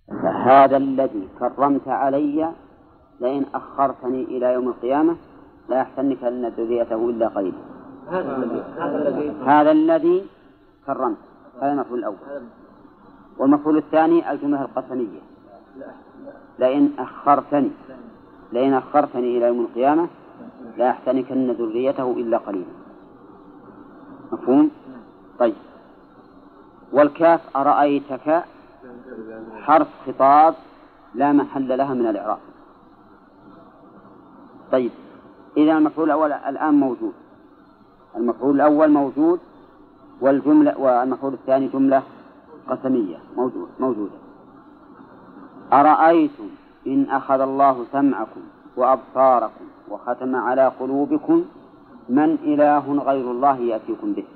هذا الذي كرمت علي لئن أخرتني إلى يوم القيامة لا يحتنك أن ذريته إلا قليلا. هذا الذي كرمت، هذا المفعول الأول. والمفعول الثاني الجملة القسمية، لئن أخرتني إلى يوم القيامة لا يحتنك أن ذريته إلا قليلا. مفهوم؟ طيب. والكاف أرأيتك حرف خطاب لا محل لها من الإعراب. طيب، إذا المفعول الأول الآن موجود، المفعول الأول موجود، والمفعول الثاني جملة قسمية موجودة. أرأيتم إن أخذ الله سمعكم وأبصاركم وختم على قلوبكم من إله غير الله يأتيكم به.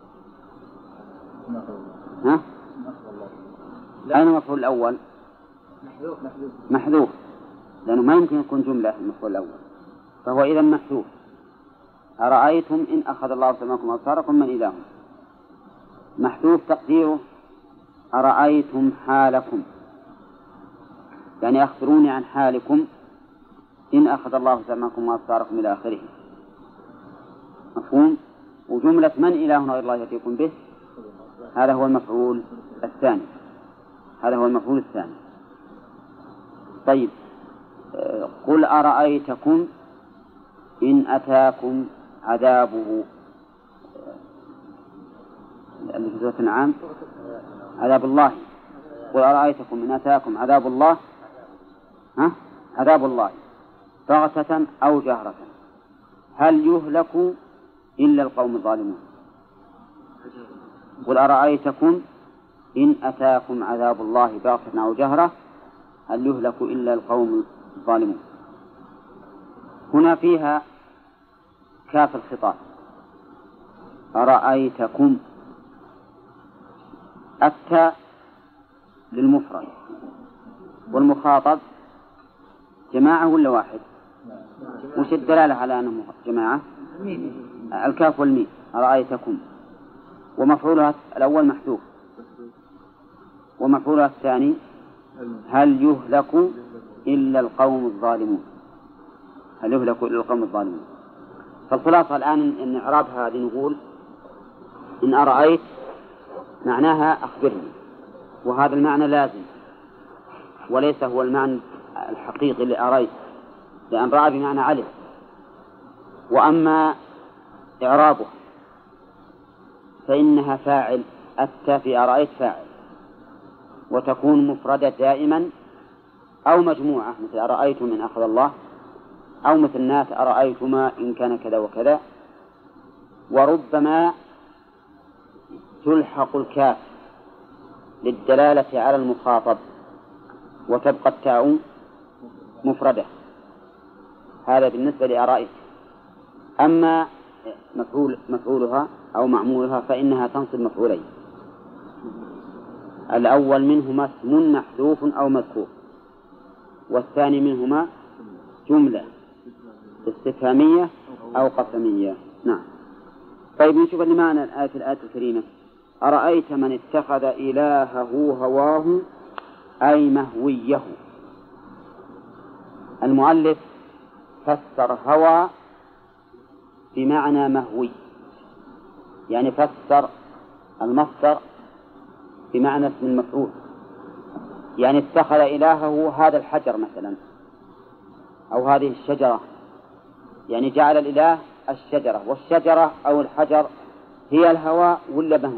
ها؟ أين المفعول الأول؟ محذوف، لأنه ما يمكن يكون جملة المفعول الأول، فهو إذا محذوف. أرأيتم إن أخذ الله سمعكم وأبصاركم من إله، محذوف تقديره أرأيتم حالكم، يعني أخبروني عن حالكم إن أخذ الله سمعكم وأبصاركم إلى آخره. مفهوم؟ وجملة من إله غير الله يأتيكم به هذا هو المفعول الثاني. طيب، قل أرأيتكم إن أتاكم عذابه، اللي في سورة الأنعام عذاب الله. قل أرأيتكم إن أتاكم عذاب الله، عذاب الله بغتة أو جهرة هل يهلك إلا القوم الظالمون. قل أرأيتكم إن أتاكم عذاب الله بغتة أو جهرة هل يهلك إلا القوم الظالمون. هنا فيها كاف الخطاب أرأيتكم، التاء للمفرد، والمخاطب جماعة ولا واحد؟ وش الدلالة على أنه جماعة؟ الكاف والميم. أرأيتكم، ومفعولها الأول محذوف، ومفعولها الثاني هل يهلك إلا القوم الظالمون. فالخلاصة الآن إن إعراب هذه نقول إن أرأيت معناها أخبرني، وهذا المعنى لازم وليس هو المعنى الحقيقي لأرأيت، لأن رأى بمعنى علم. وأما إعرابه فإنها فاعل، أتى في أرأيت فاعل، وتكون مفردة دائما أو مجموعة مثل أرأيتم إن أخذ الله، أو مثل الناس أرأيتما إن كان كذا وكذا. وربما تلحق الكاف للدلالة على المخاطب وتبقى التاء مفردة. هذا بالنسبة لأرأيت. أما مفعولها أو معمولها فإنها تنصب مفعولين، الأول منهما اسم محذوف أو مذكور، والثاني منهما جملة استفهامية أو قسمية. نعم. طيب، نشوف المعنى الآية الكريمة. أرأيت من اتخذ إلهه هواه أي مهويه. المؤلف فسر هوى بمعنى مهوي، يعني فسر المصدر بمعنى اسم المفعول، يعني اتخذ إلهه هذا الحجر مثلا أو هذه الشجرة، يعني جعل الإله الشجرة، والشجرة أو الحجر هي الهوى ولا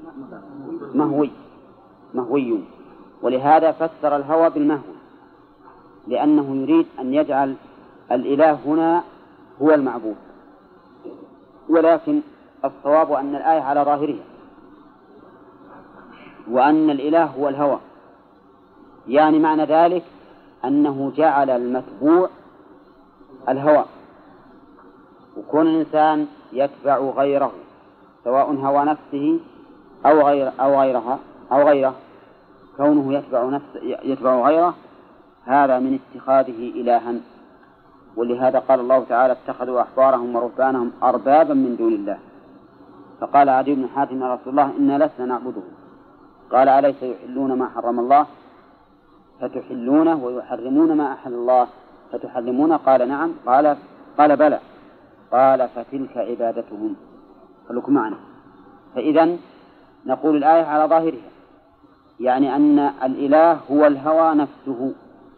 مهوي. ولهذا فسر الهوى بالمهوي، لأنه يريد أن يجعل الإله هنا هو المعبود. ولكن الصواب أن الآية على ظاهرها، وأن الإله هو الهوى، يعني معنى ذلك أنه جعل المتبوع الهوى، وكون الإنسان يتبع غيره سواء هوى نفسه أو غيره، كونه يتبع غيره هذا من اتخاذه إلها. ولهذا قال الله تعالى اتخذوا أحبارهم ورهبانهم أربابا من دون الله. فقال عدي بن حاتم يا رسول الله إنا لسنا نعبدهم. قال أليس يحلون ما حرم الله؟ فتحلونه ويحرمون ما أحل الله فتحرمونه؟ قال نعم. قال بلى. قال فتلك عبادتهم. خلوكم معنا. فإذا نقول الآية على ظاهرها، يعني أن الإله هو الهوى نفسه،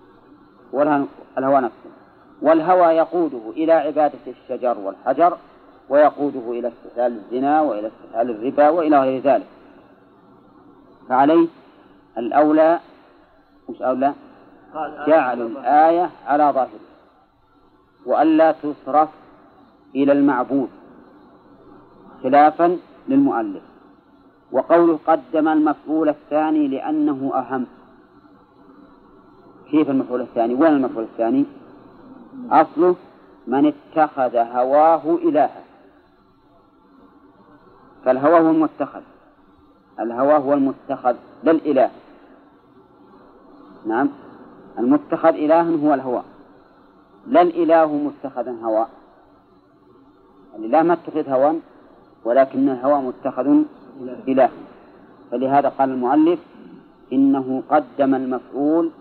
والهوى يقوده إلى عبادة الشجر والحجر، ويقوده إلى استحلال الزنا وإلى استحلال الربا وإلى غير ذلك. فعليه الأولى مش أولى جعل الآية على ظاهرها وألا تصرف إلى المعبود خلافا للمؤلف. وقوله قدم المفعول الثاني لأنه أهم. كيف المفعول الثاني؟ وين المفعول الثاني؟ أصله من اتخذ هواه إلها، فالهوى هو المتخذ، الهوى هو المتخذ لا الإله. نعم، المتخذ إلها هو الهوى، لا الإله متخذا هوى. الإله ما اتخذ هوى، ولكن الهوى متخذ إله. فلهذا قال المؤلف إنه قدم المفعول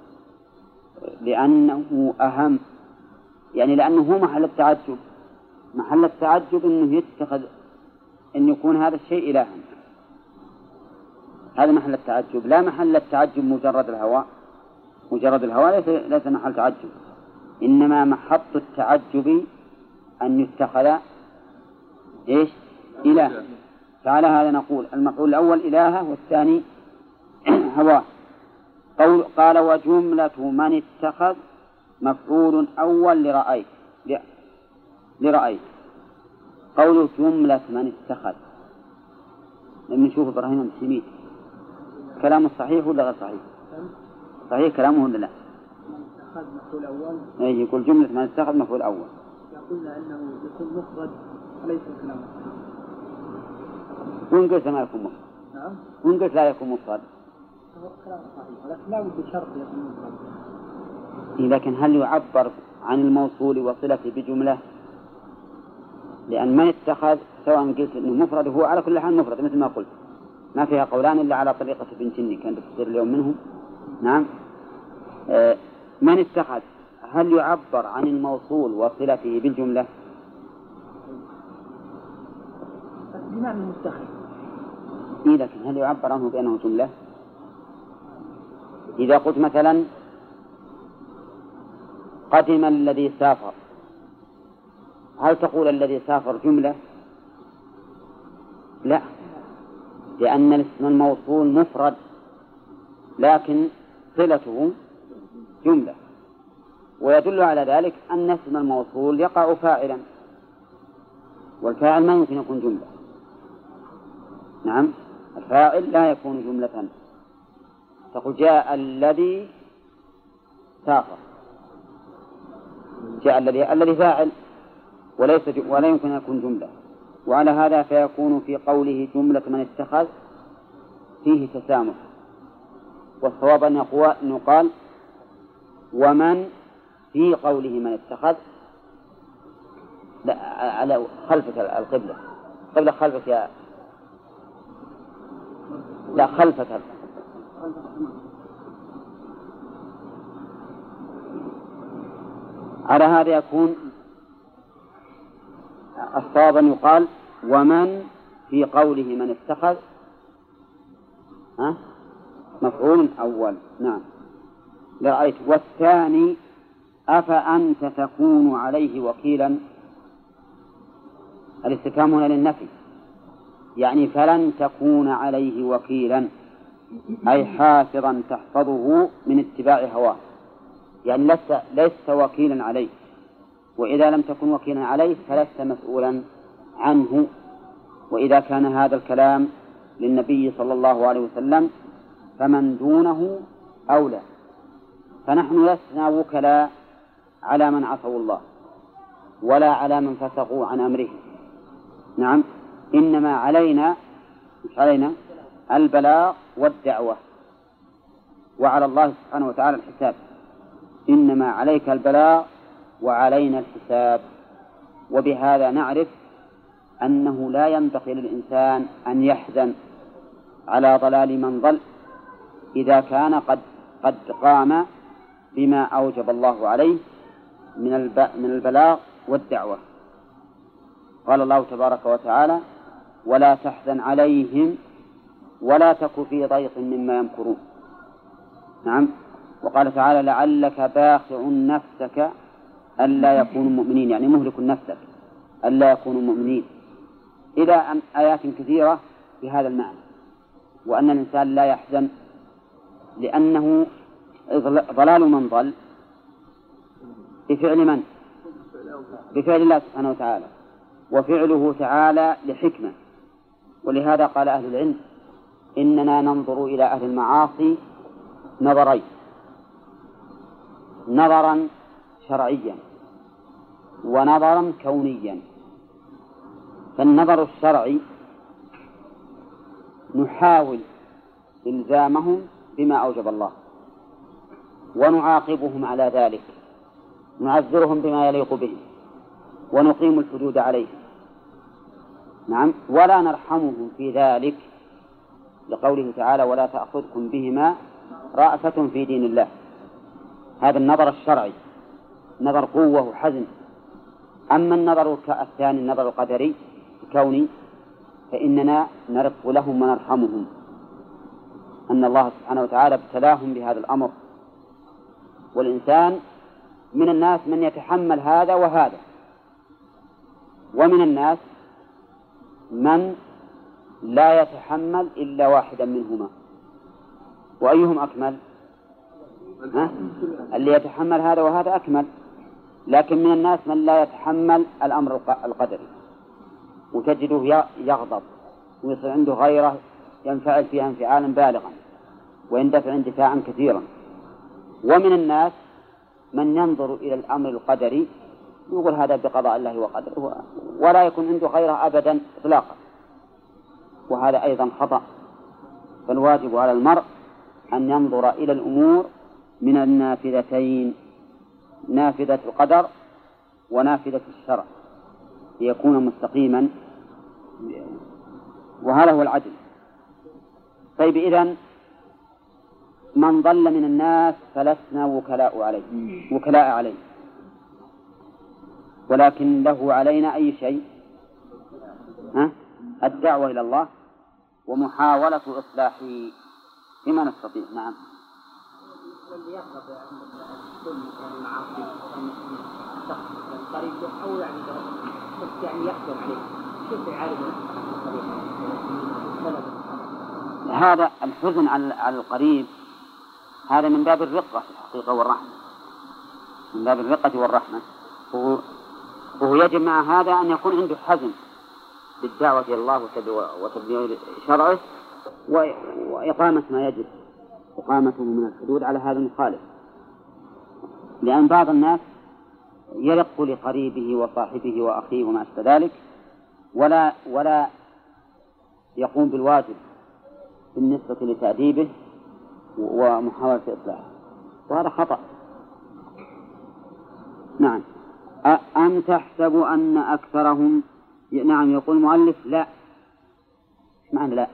لأنه أهم، يعني لأنه هو محل التعجب. محل التعجب أنه يتخذ أن يكون هذا الشيء إلها، هذا محل التعجب. لا محل التعجب مجرد الهوى، مجرد الهوى ليس محل تعجب، إنما محط التعجب أن يتخذ إيش؟ إله. فعلى هذا نقول المفعول الأول إلهه والثاني هواه. قال وجملة من اتخذ مفعول أول لرأيت. قول جملة من اتخذ، لما نشوف إبراهيم المسلمين كلامه صحيح ولا غير صحيح؟ صحيح كلامه ولا لا؟ اتخذ مفعول أول. يقول جملة من اتخذ مفعول أول. يقولنا أنه يكون مفرد وليس كلامه صحيح. وإن قلت ما يكون مفرد. نعم. وإن قلت لا يكون مفرد. هو كلامه صحيح، ولكن لا بد شرط يكون مفرد. لكن هل يعبر عن الموصول وصلته بجملة؟ لأن من اتخذ سواء قلت إنه مفرد هو على كل حال مفرد مثل ما قلت، ما فيها قولان إلا على طريقة ابن جني كان تفسير اليوم منهم. نعم. من اتخذ هل يعبر عن الموصول وصلته بالجملة؟ بمعنى المتخذ. لكن هل يعبر عنه بأنه جملة؟ إذا قلت مثلا قدم الذي سافر، هل تقول الذي سافر جملة؟ لا، لأن الاسم الموصول مفرد لكن صلته جملة، ويدل على ذلك أن اسم الموصول يقع فاعلا، والفاعل ما يمكن يكون جملة. نعم، الفاعل لا يكون جملة. تقول جاء الذي سافر، جاء الذي فاعل ولا يمكن أن يكون جملة. وعلى هذا فيكون في قوله جملة من اتخذ فيه تسامح، والصواب أن يقال ومن في قوله من اتخذ. لا، على خلفك القبلة، قبل خلفك يا لا خلفك. على هذا يكون الصواب أن يقال ومن في قوله من اتخذ مفعول أول. نعم لرأيت. والثاني أفأنت تكون عليه وكيلا. الاستفهام هنا للنفي، يعني فلن تكون عليه وكيلا، أي حافظا تحفظه من اتباع هواه، يعني لست وكيلا عليه، وإذا لم تكن وكيلا عليه فلست مسؤولا عنه. وإذا كان هذا الكلام للنبي صلى الله عليه وسلم فمن دونه أولى، فنحن لسنا وكلاء على من عصوا الله ولا على من فسقوا عن أمره. نعم، إنما علينا البلاغ والدعوة، وعلى الله سبحانه وتعالى الحساب. إنما عليك البلاغ وعلينا الحساب. وبهذا نعرف أنه لا ينبغي للإنسان أن يحزن على ضلال من ضل إذا كان قد قد قام بما أوجب الله عليه من البلاغ والدعوة. قال الله تبارك وتعالى: ولا تحزن عليهم ولا تك في ضيق مما يمكرون. نعم. وقال تعالى: لعلك باخع نفسك ألا يكونوا مؤمنين، يعني مهلك نفسك ألا يكونوا مؤمنين، إلى آيات كثيرة بهذا المعنى. وأن الإنسان لا يحزن، لأنه ضلال من ضل بفعل من؟ بفعل الله سبحانه وتعالى، وفعله تعالى لحكمة. ولهذا قال أهل العلم: إننا ننظر إلى أهل المعاصي نظرين: نظرا شرعيا ونظرا كونيا. فالنظر الشرعي نحاول إلزامهم بما أوجب الله ونعاقبهم على ذلك، نعذرهم بما يليق بهم ونقيم الحدود عليهم. نعم. ولا نرحمهم في ذلك، لقوله تعالى: ولا تأخذكم بهما رأفة في دين الله. هذا النظر الشرعي، نظر قوة وحزم. أما النظر الثاني، النظر القدري الكوني، فإننا نرق لهم ونرحمهم، أن الله سبحانه وتعالى ابتلاهم بهذا الأمر. والإنسان من الناس من يتحمل هذا وهذا، ومن الناس من لا يتحمل إلا واحدا منهما. وأيهم أكمل؟ اللي يتحمل هذا وهذا أكمل. لكن من الناس من لا يتحمل الأمر القدري، وتجده يغضب ويصير عنده غيره، ينفعل فيها انفعالا بالغا ويندفع اندفاعا كثيرا. ومن الناس من ينظر إلى الأمر القدري يقول هذا بقضاء الله وقدره، ولا يكون عنده غيره أبدا إطلاقا، وهذا أيضا خطأ. فالواجب على المرء أن ينظر إلى الأمور من النافذتين: نافذة القدر ونافذة الشرع، ليكون مستقيما، وهذا هو العدل. طيب، إذن من ضل من الناس فلسنا وكلاء عليه، ولكن له علينا أي شيء؟ الدعوة إلى الله ومحاولة إصلاحه بما نستطيع. نعم. الذي يغضب عند المعاصي قريب أو يعني يحزن عليه، كيف يعالج هذا الحزن على القريب؟ هذا من باب الرقة في الحقيقة والرحمة، من باب الرقة والرحمة. وهو يجب مع هذا أن يكون عنده حزم بالدعوة إلى الله وتبليغ شرعه وإقامة ما يجب إقامته من الحدود على هذا المخالف. لأن بعض الناس يرق لقريبه وصاحبه وأخيه وما أشبه ذلك، ولا يقوم بالواجب بالنسبة لتأديبه ومحاولة إصلاحه، وهذا خطأ. نعم. أم تحسب أن أكثرهم، نعم، يقول المؤلف لا. إيش معنى لا؟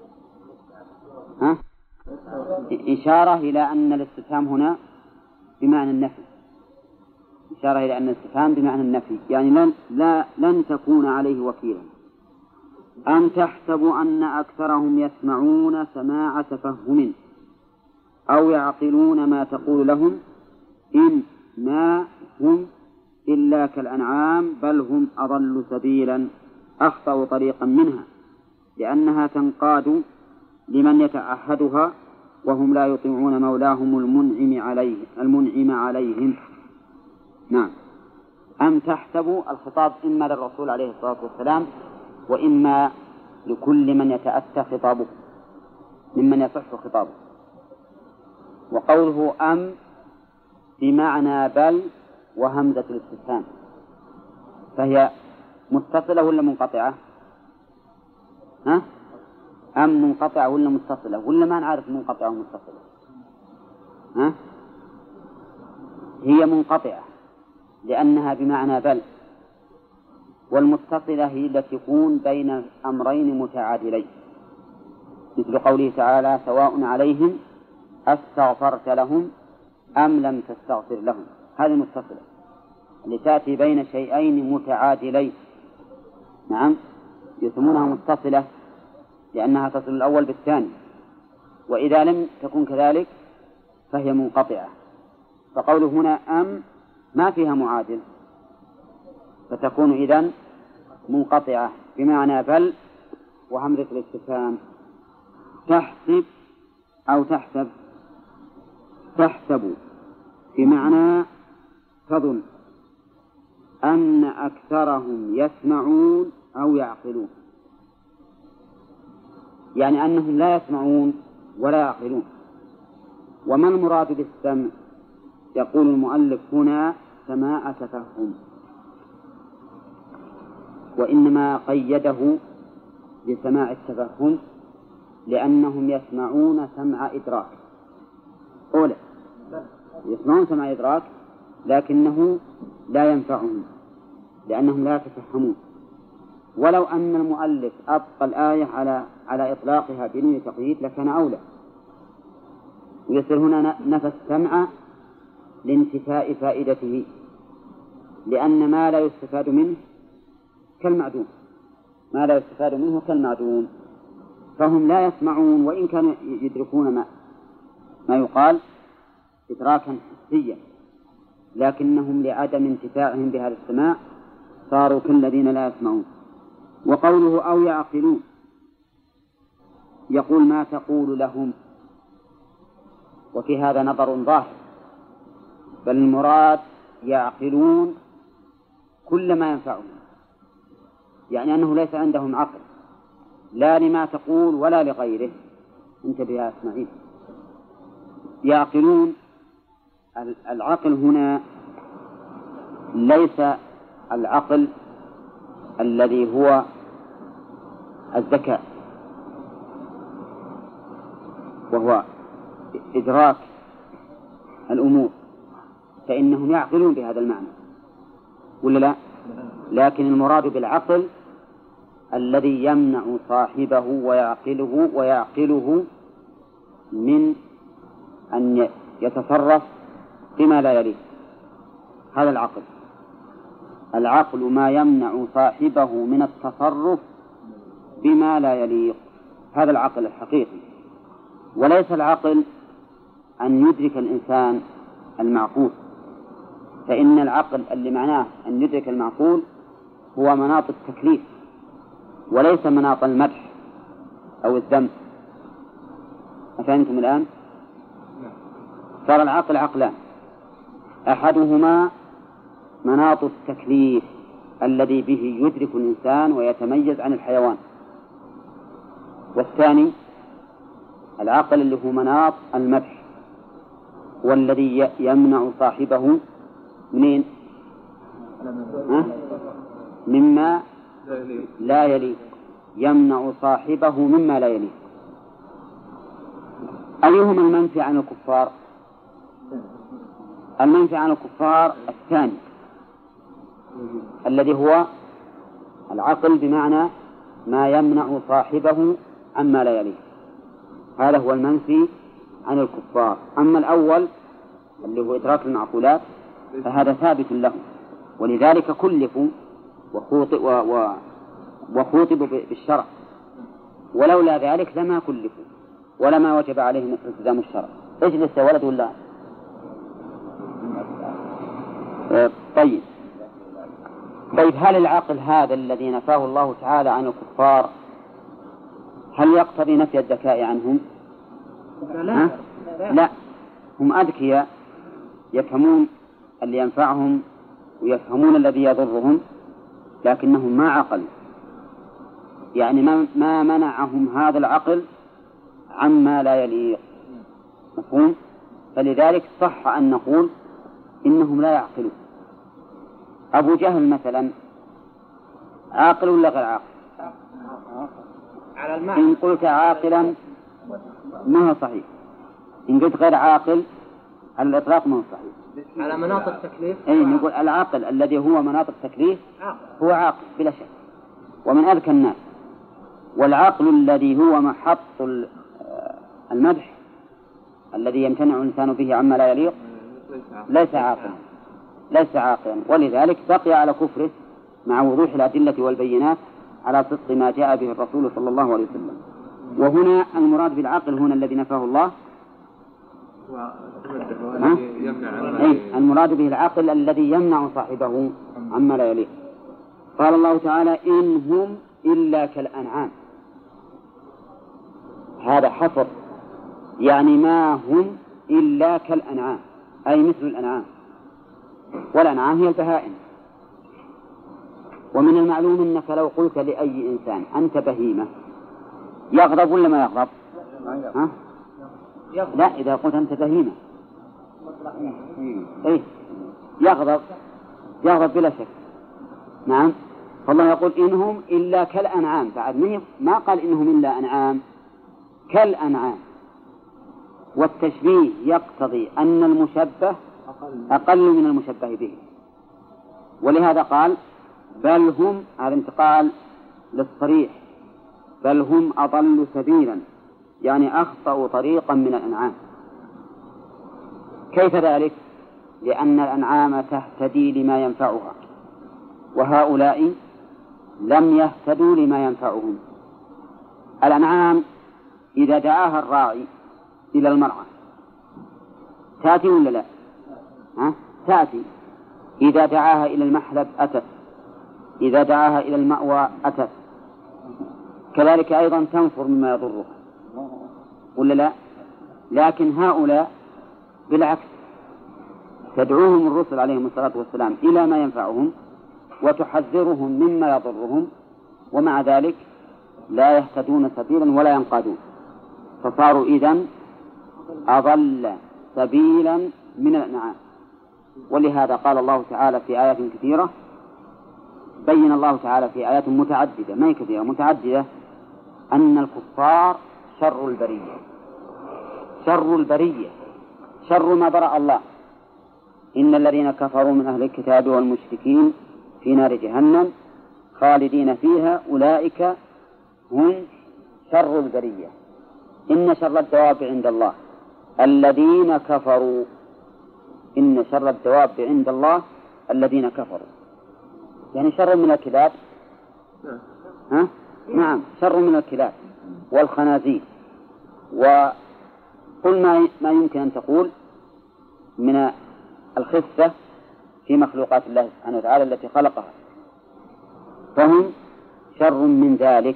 إشارة إلى أن الاستفهام هنا بمعنى النفي، إشارة إلى أن الاستفهام بمعنى النفي، يعني لن تكون عليه وكيلا. أم تحسب أن أكثرهم يسمعون سماع تفهم أو يعقلون ما تقول لهم إن ما هم إلا كالأنعام بل هم أضل سبيلا أخطأ طريقا منها، لأنها تنقاد لمن يتعهدها وهم لا يطيعون مولاهم المنعم عليهم. نعم. أم تحسب، الخطاب إما للرسول عليه الصلاة والسلام وإما لكل من يتأتى خطابه ممن يصح خطابه. وقوله أم بمعنى بل وهمزة الاستفهام، فهي متصلة ولا منقطعة؟ أم منقطعة ولا متصلة؟ ولا ما نعرف منقطعة ومتصلة؟ هي منقطعة لأنها بمعنى بل، والمتصلة هي التي تكون بين أمرين متعادلين، مثل قوله تعالى: سواء عليهم أستغفرت لهم أم لم تستغفر لهم. هذه متصلة اللي تأتي بين شيئين متعادلين، نعم، يسمونها متصلة لأنها تصل الأول بالثاني، وإذا لم تكن كذلك فهي منقطعة. فقوله هنا أم ما فيها معادل، فتكون إذن منقطعة بمعنى بل وهمزة الاستفهام. تحسب أو تحسب، تحسب بمعنى تظن أن أكثرهم يسمعون أو يعقلون، يعني أنهم لا يسمعون ولا يعقلون. وما المراد بالسمع؟ يقول المؤلف هنا سماع تفهم، وإنما قيده بسماع التفهم لأنهم يسمعون سمع إدراك. أولا يسمعون سمع إدراك لكنه لا ينفعهم لأنهم لا يتفهمون. ولو أن المؤلف أبقى الآية على إطلاقها بدون تقييد لكان أولى، ويصير هنا نفى السمع لانتفاء فائدته، لأن ما لا يستفاد منه كالمعدوم، ما لا يستفاد منه كالمعدوم. فهم لا يسمعون وإن كانوا يدركون ما يقال إدراكا حسيا، لكنهم لعدم انتفاعهم بهذا السماع صاروا كالذين لا يسمعون. وقوله أو يعقلون، يقول ما تقول لهم، وفي هذا نظر ظاهر، بل المراد يعقلون كل ما ينفعهم، يعني أنه ليس عندهم عقل لا لما تقول ولا لغيره. انتبه يا إسماعيل، يعقلون. العقل هنا ليس العقل الذي هو الذكاء وهو إدراك الأمور، فإنهم يعقلون بهذا المعنى ولا لا؟ لكن المراد بالعقل الذي يمنع صاحبه ويعقله من أن يتصرف بما لا يليق. هذا العقل. العقل ما يمنع صاحبه من التصرف بما لا يليق، هذا العقل الحقيقي. وليس العقل أن يدرك الإنسان المعقول، فإن العقل اللي معناه أن يدرك المعقول هو مناط التكليف وليس مناط المدح أو الذم. أفهمتم الآن؟ صار العقل عقلان، أحدهما مناط التكليف الذي به يدرك الإنسان ويتميز عن الحيوان، والثاني العقل اللي هو مناط المدح والذي يمنع صاحبه منين؟ مما لا يليق، يمنع صاحبه مما لا يليق. أيهما المنفي عن الكفار؟ المنفي عن الكفار الثاني الذي هو العقل بمعنى ما يمنع صاحبه عما لا يليق، هذا هو المنفي عن الكفار. أما الأول اللي هو إدراك المعقولات فهذا ثابت له، ولذلك كلفوا وخوطبوا بالشرع، ولولا ذلك لما كلفوا ولما وجب عليهم التزام الشرع. اجلس يا ولد ولا طيب هل العقل هذا الذي نفاه الله تعالى عن الكفار هل يقتضي نفي الذكاء عنهم؟ لا، هم أذكياء يفهمون اللي ينفعهم ويفهمون الذي يضرهم، لكنهم ما عقلوا، يعني ما منعهم هذا العقل عما لا يليق. مفهوم؟ فلذلك صح أن نقول إنهم لا يعقلون. أبو جهل مثلا عاقل ولا غير عاقل؟ إن قلت عاقلا ما هو صحيح، إن قلت غير عاقل على الإطلاق ما هو صحيح. على مناط التكليف أي نقول العاقل الذي هو مناط التكليف هو عاقل بلا شك ومن أذكى الناس، والعقل الذي هو محط المدح الذي يمتنع الإنسان به عما لا يليق ليس عاقلا، ولذلك بقي على كفره مع وضوح الأدلة والبينات على صدق ما جاء به الرسول صلى الله عليه وسلم. وهنا المراد بالعقل هنا الذي نفاه الله، المراد به العقل الذي يمنع صاحبه عما لا يليق. قال الله تعالى إن هم إلا كالأنعام، هذا حصر، يعني ما هم إلا كالأنعام أي مثل الأنعام، والأنعام هي البهائم. ومن المعلوم أنك لو قلت لأي إنسان أنت بهيمة يغضب ولا ما يغضب؟ ها؟ لا، إذا قلت أنت بهيمة يغضب بلا شك. نعم، فالله يقول إنهم إلا كالأنعام، بعد ما قال إنهم إلا أنعام، كالأنعام، والتشبيه يقتضي أن المشبه أقل من المشبه به، ولهذا قال بل هم، هذا انتقال للصريح، بل هم أضل سبيلا، يعني أخطأوا طريقا من الأنعام. كيف ذلك؟ لأن الأنعام تهتدي لما ينفعها، وهؤلاء لم يهتدوا لما ينفعهم. الأنعام إذا دعاها الراعي إلى المرعى تأتي ولا لا؟ تأتي. إذا دعاها إلى المحلب أتت، إذا دعاها إلى المأوى أتت، كذلك أيضا تنفر مما يضرها ولا لا؟ لكن هؤلاء بالعكس، تدعوهم الرسل عليهم الصلاة والسلام إلى ما ينفعهم وتحذرهم مما يضرهم، ومع ذلك لا يهتدون سبيلا ولا ينقادون، فصاروا إذن أضل سبيلا من الأنعام. ولهذا قال الله تعالى في آيات كثيرة، بين الله تعالى في آيات متعددة، ما هي كثيرة، متعددة، أن الكفار شر البرية، شر ما برأ الله. إن الذين كفروا من أهل الكتاب والمشركين في نار جهنم خالدين فيها أولئك هم شر البرية. إن شر الدواب عند الله الذين كفروا، إن شر الدواب عند الله الذين كفروا، يعني شر من الكلاب. نعم، شر من الكلاب والخنازير وكل ما يمكن أن تقول من الخسة في مخلوقات الله سبحانه وتعالى التي خلقها، فهم شر من ذلك.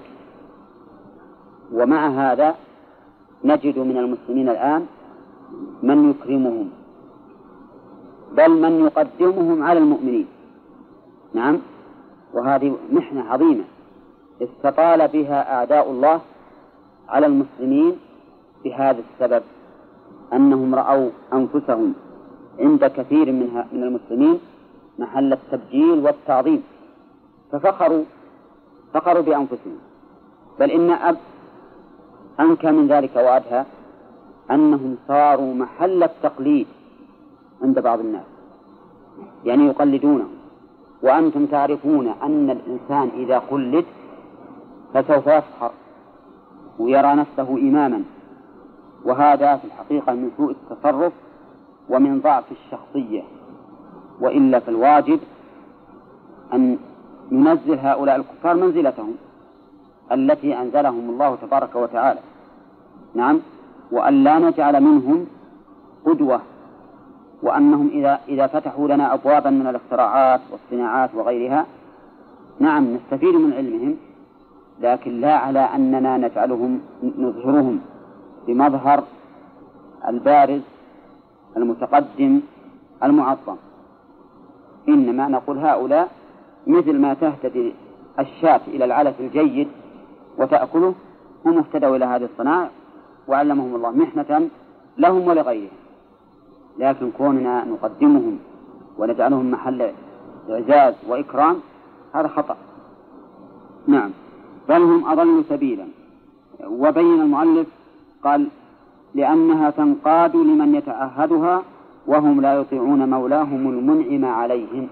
ومع هذا نجد من المسلمين الآن من يكرمهم، بل من يقدمهم على المؤمنين. نعم، وهذه محنة عظيمة استطال بها أعداء الله على المسلمين بهذا السبب، أنهم رأوا أنفسهم عند كثير من المسلمين محل التبجيل والتعظيم، ففخروا بأنفسهم. بل إن أنكى من ذلك وأدهى أنهم صاروا محل التقليد عند بعض الناس، يعني يقلدونه. وأنتم تعرفون أن الإنسان إذا قلد فسوف يفخر ويرى نفسه إماما، وهذا في الحقيقة من سوء التصرف ومن ضعف الشخصية، وإلا فالواجب أن ننزل هؤلاء الكفار منزلتهم التي أنزلهم الله تبارك وتعالى. نعم، وأن لا نجعل منهم قدوة، وأنهم إذا فتحوا لنا أبوابا من الاختراعات والصناعات وغيرها، نعم نستفيد من علمهم، لكن لا على أننا نظهرهم بمظهر البارز المتقدم المعظم. إنما نقول هؤلاء مثل ما تهتدي الشاة إلى العلف الجيد وتأكله، هم اهتدوا إلى هذه الصناعة وعلمهم الله محنة لهم ولغيرهم. لكن كوننا نقدمهم ونجعلهم محل إعزاز وإكرام هذا خطأ. نعم، بل هم أضل سبيلا. وبين المؤلف قال لأنها تنقاد لمن يتعهدها وهم لا يطيعون مولاهم المنعم عليهم.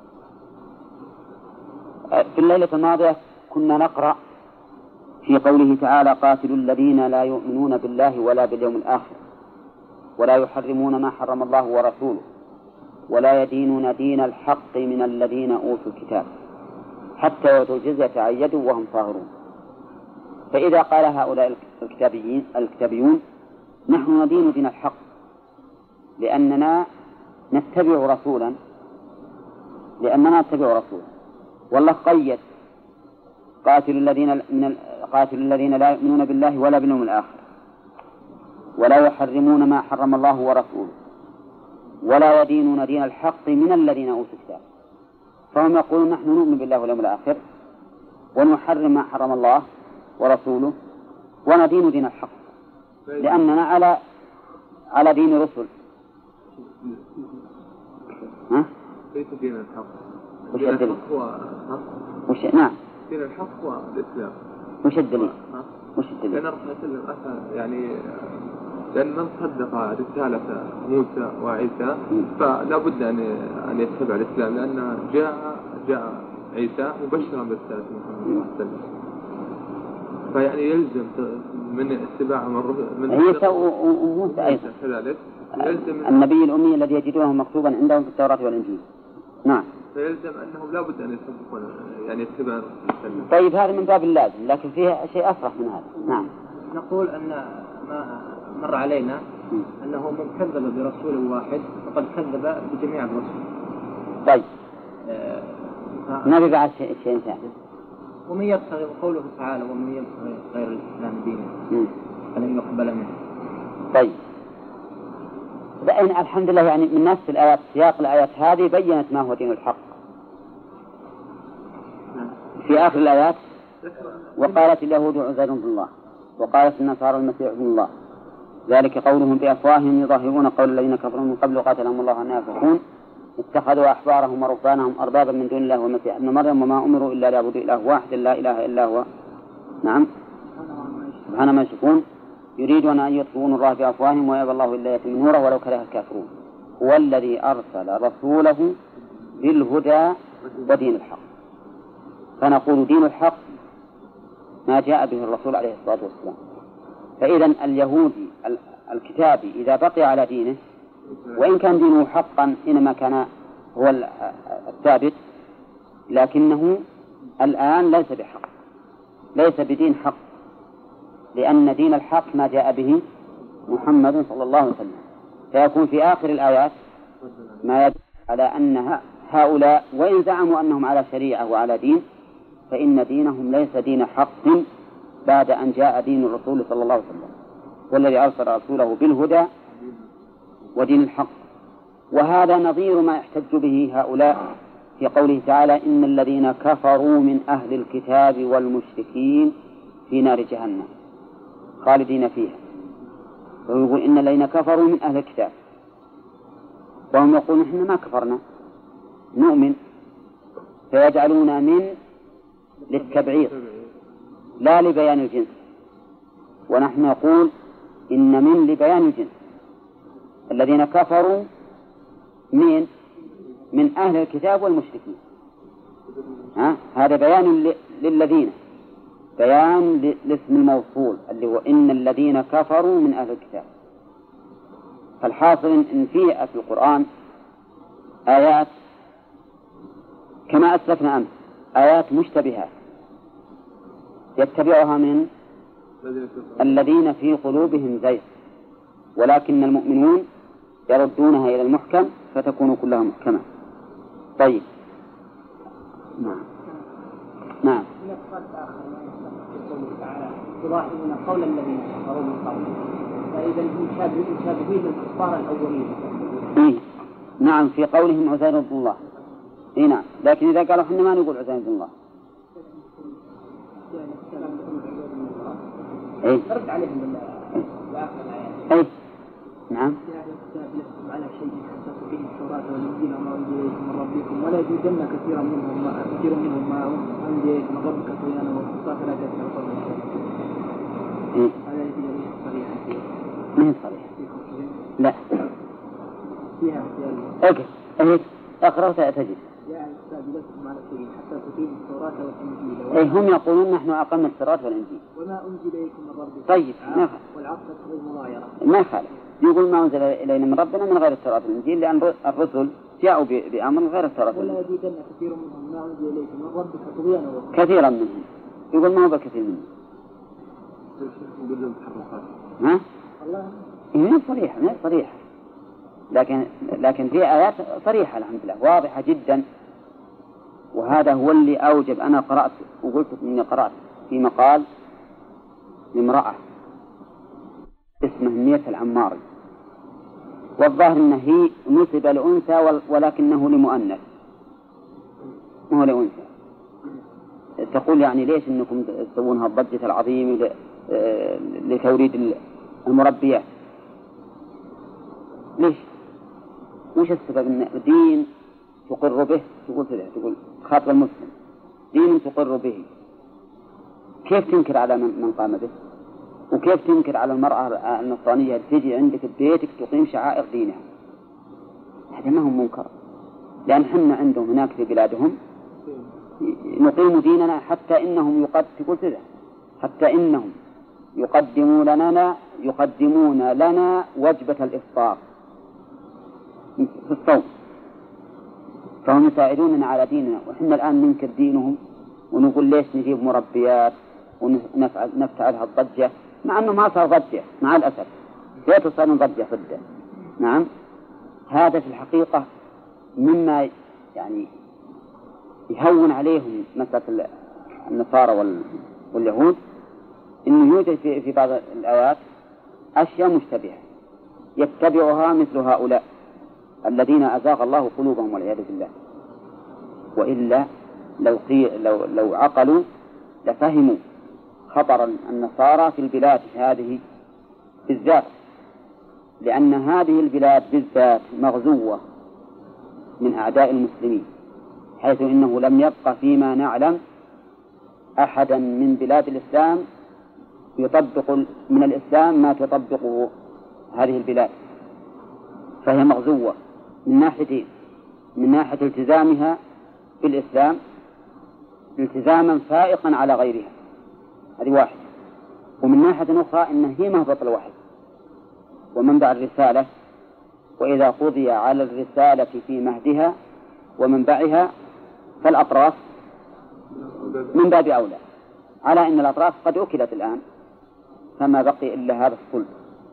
في الليلة الماضية كنا نقرأ في قوله تعالى قاتلوا الذين لا يؤمنون بالله ولا باليوم الآخر. ولا يحرمون ما حرم الله ورسوله ولا يدينون دين الحق من الذين أوتوا الكتاب حتى يؤتوا الجزية عن يد وهم صاغرون. فإذا قال هؤلاء الكتابيون نحن ندين دين الحق لأننا نتبع رسولا والله قيد قاتل الذين لا يؤمنون بالله ولا باليوم الآخر ولا يحرمون ما حرم الله ورسوله ولا يدينون دين الحق من الذين أوتوا الكتاب. فهم يقولون نحن نؤمن بالله واليوم الآخر ونحرم ما حرم الله ورسوله وندين دين الحق لأننا على دين رسل. ليس دين الحق. دين الحق هو نعم. دين الحق هو الإسلام. وش الدليل؟ لأن الرسول صلى الله عليه وسلم يعني لأن من صدق رسالة موسى وعيسى فلا بد أن يتبع الإسلام لأن جاء عيسى مبشرا برسالة محمد صلى الله عليه وسلم. فيعني يلزم من اتباع من عيسى وموسى أيضا كذلك النبي الأمي الذي يجدونه مكتوبا عندهم في التوراة والإنجيل. نعم. فيلزم أنهم لا بد أن يصدقون يعني يتبعون الرسول. طيب هذا من باب اللازم لكن فيه شيء أصرح من هذا. نعم. نقول أن ما مر علينا أنه من كذب برسول واحد فقد كذب بجميع الرسل. طيب نبي بعد شيء ثاني. ومن يبتغي قوله تعالى ومن يبتغي غير الإسلام دينا فلن يقبل منه. طيب الحمد لله يعني من نفس الآيات سياق الآيات هذه بيّنت ما هو دين الحق. في آخر الآيات وقالت اليهود عزير بن الله وقالت النصارى المسيح ابن الله ذلك قولهم بأفواههم يظاهرون قول الذين كفروا من قبل قاتلهم الله أن يفقون اتخذوا أحبارهم ورهبانهم أربابا من دون الله والمسيح ابن مريم وما أمروا إلا ليعبدوا إله واحد لا إله إلا هو. نعم سبحان ما يشركون يريدون أن يطفئوا نور الله بأفواههم ويأبى الله إلا يتم نوره ولو كره الكافرون هو الذي أرسل رسوله بالهدى ودين الحق. فنقول دين الحق ما جاء به الرسول عليه الصلاة والسلام. فإذا اليهودي الكتابي إذا بقي على دينه وإن كان دينه حقا إنما كان هو الثابت لكنه الآن ليس بحق ليس بدين حق لأن دين الحق ما جاء به محمد صلى الله عليه وسلم. فيكون في آخر الآيات ما يدل على أن هؤلاء وإن زعموا أنهم على شريعة وعلى دين فإن دينهم ليس دين حق بعد أن جاء دين الرسول صلى الله عليه وسلم والذي أرسل رسوله بالهدى ودين الحق. وهذا نظير ما يحتج به هؤلاء في قوله تعالى إن الذين كفروا من أهل الكتاب والمشركين في نار جهنم خالدين فيها. ويقول إن الذين كفروا من أهل الكتاب وهم يقولون إحنا ما كفرنا نؤمن فيجعلون من للتبعيض لا لبيان الجنس ونحن نقول إن من لبيان الجنس. الذين كفروا من أهل الكتاب والمشركين هذا بيان للذين بيان لاسم الموصول اللي هو إن الذين كفروا من أهل الكتاب. فالحاصل إن في القرآن آيات كما أسلفنا أمس آيات مشتبهات يتبعها من الذين في قلوبهم زيغ ولكن المؤمنون يردونها إلى المحكم فتكون كلها محكمة. طيب نعم يلاحظون قول الذين كفروا من قبل فإذا مشابهين للكفار الأولين. نعم في قولهم عزير بن الله نعم لكن إذا قالوا إحنا ما نقول عزير بن الله نرد عليهم بآخر الآيات. نعم على شيء حسب فيه التوراة والإنجيل وما أنزل إليكم من ربكم ولا يزيدن كثيرا منهم ما أنزل إليكم من ربك طغيانا وكفرا فلا تتبعوا هذا يجب صريحا ما هي صريحة لا فيها اقرأ تجد يا الكتاب لكم على شيء حتى تقيموا التوراة والإنجيل هم يقولون نحن أقمنا التوراة والإنجيل وما أنزل إليكم من ربكم طيب والعصر والمغايرة ما خالف يقول ما أنزل إلينا من ربنا من غير التوراة والإنجيل، لأن الرسل جاءوا بأمر غير التوراة ولا يزيدن كثير منهم ما أنزل إليكم من ربك طغيانا وكفرا. كثيرا منهم، يقول ما هو بكثير منهم. ها؟ هي صريحة، هي صريحة، لكن في آيات صريحة الحمد لله واضحة جدا. وهذا هو اللي أوجب. أنا قرأت وقلت إني قرأت في مقال لامرأة اسمه مية العماري، والظاهر أنه هي نسب لأنثى ولكنه لمؤنث، ما هو لأنثى. تقول يعني ليش أنكم تسوونها الضجة العظيمة لتوريد المربيات؟ ليش؟ وش السبب؟ أن دين تقر به، تقول كذا، تقول خاطب المسلم دين تقر به، كيف تنكر على من قام به؟ وكيف تنكر على المرأة النصرانية تجي عندك ببيتك تقيم شعائر دينها؟ هذا ما هو منكر، لأن حنا عندهم هناك في بلادهم نقيم ديننا، حتى إنهم تقول كذا، حتى إنهم يقدمون لنا وجبة الإفطار في الصوم، فهم يساعدوننا على ديننا، وحنا الآن ننكر دينهم ونقول ليش نجيب مربيات ونفعلها الضجة، مع أنه ما صار ضجة مع الأسف، ليش صار ضجة ضده. نعم، هذا في الحقيقة مما يعني يهون عليهم مسألة النصارى واليهود، إنه يوجد في بعض الآيات أشياء مشتبهة يتبعها مثل هؤلاء الذين أزاغ الله قلوبهم والعياذ بالله. وإلا لو عقلوا لفهموا خطر النصارى في البلاد هذه بالذات، لأن هذه البلاد بالذات مغزوة من أعداء المسلمين، حيث إنه لم يبقى فيما نعلم أحدا من بلاد الإسلام يطبق من الإسلام ما تطبقه هذه البلاد، فهي مغزوة من ناحية التزامها بالإسلام التزاما فائقا على غيرها، هذه واحدة. ومن ناحية أخرى إنها هي مهبط الوحي ومنبع الرسالة، وإذا قضي على الرسالة في مهدها ومنبعها فالأطراف من باب أولى، على أن الأطراف قد أكلت الآن فما بقي إلا هذا الصلب،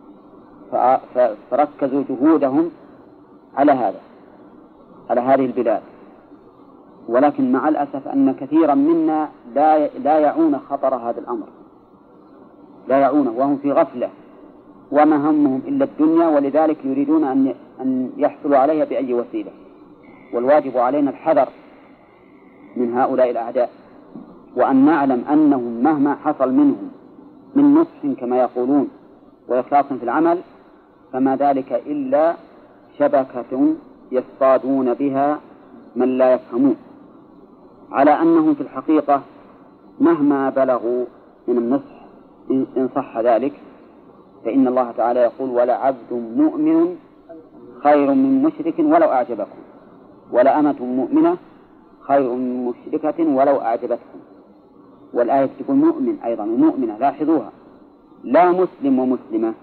فركزوا جهودهم على هذه البلاد. ولكن مع الأسف أن كثيرا منا لا يعون خطر هذا الأمر، لا يعونه، وهم في غفلة وما همهم إلا الدنيا، ولذلك يريدون أن يحصلوا عليها بأي وسيلة. والواجب علينا الحذر من هؤلاء الأعداء، وأن نعلم أنهم مهما حصل منهم من نصح كما يقولون وإخلاص في العمل فما ذلك إلا شبكة يصطادون بها من لا يفهمون، على أنهم في الحقيقة مهما بلغوا من النصح إن صح ذلك فإن الله تعالى يقول ولعبد مؤمن خير من مشرك ولو أعجبكم، ولأمة مؤمنة خير من مشركة ولو أعجبتكم. والآية تقول مؤمن أيضا ومؤمنة، لاحظوها، لا مسلم ومسلمة،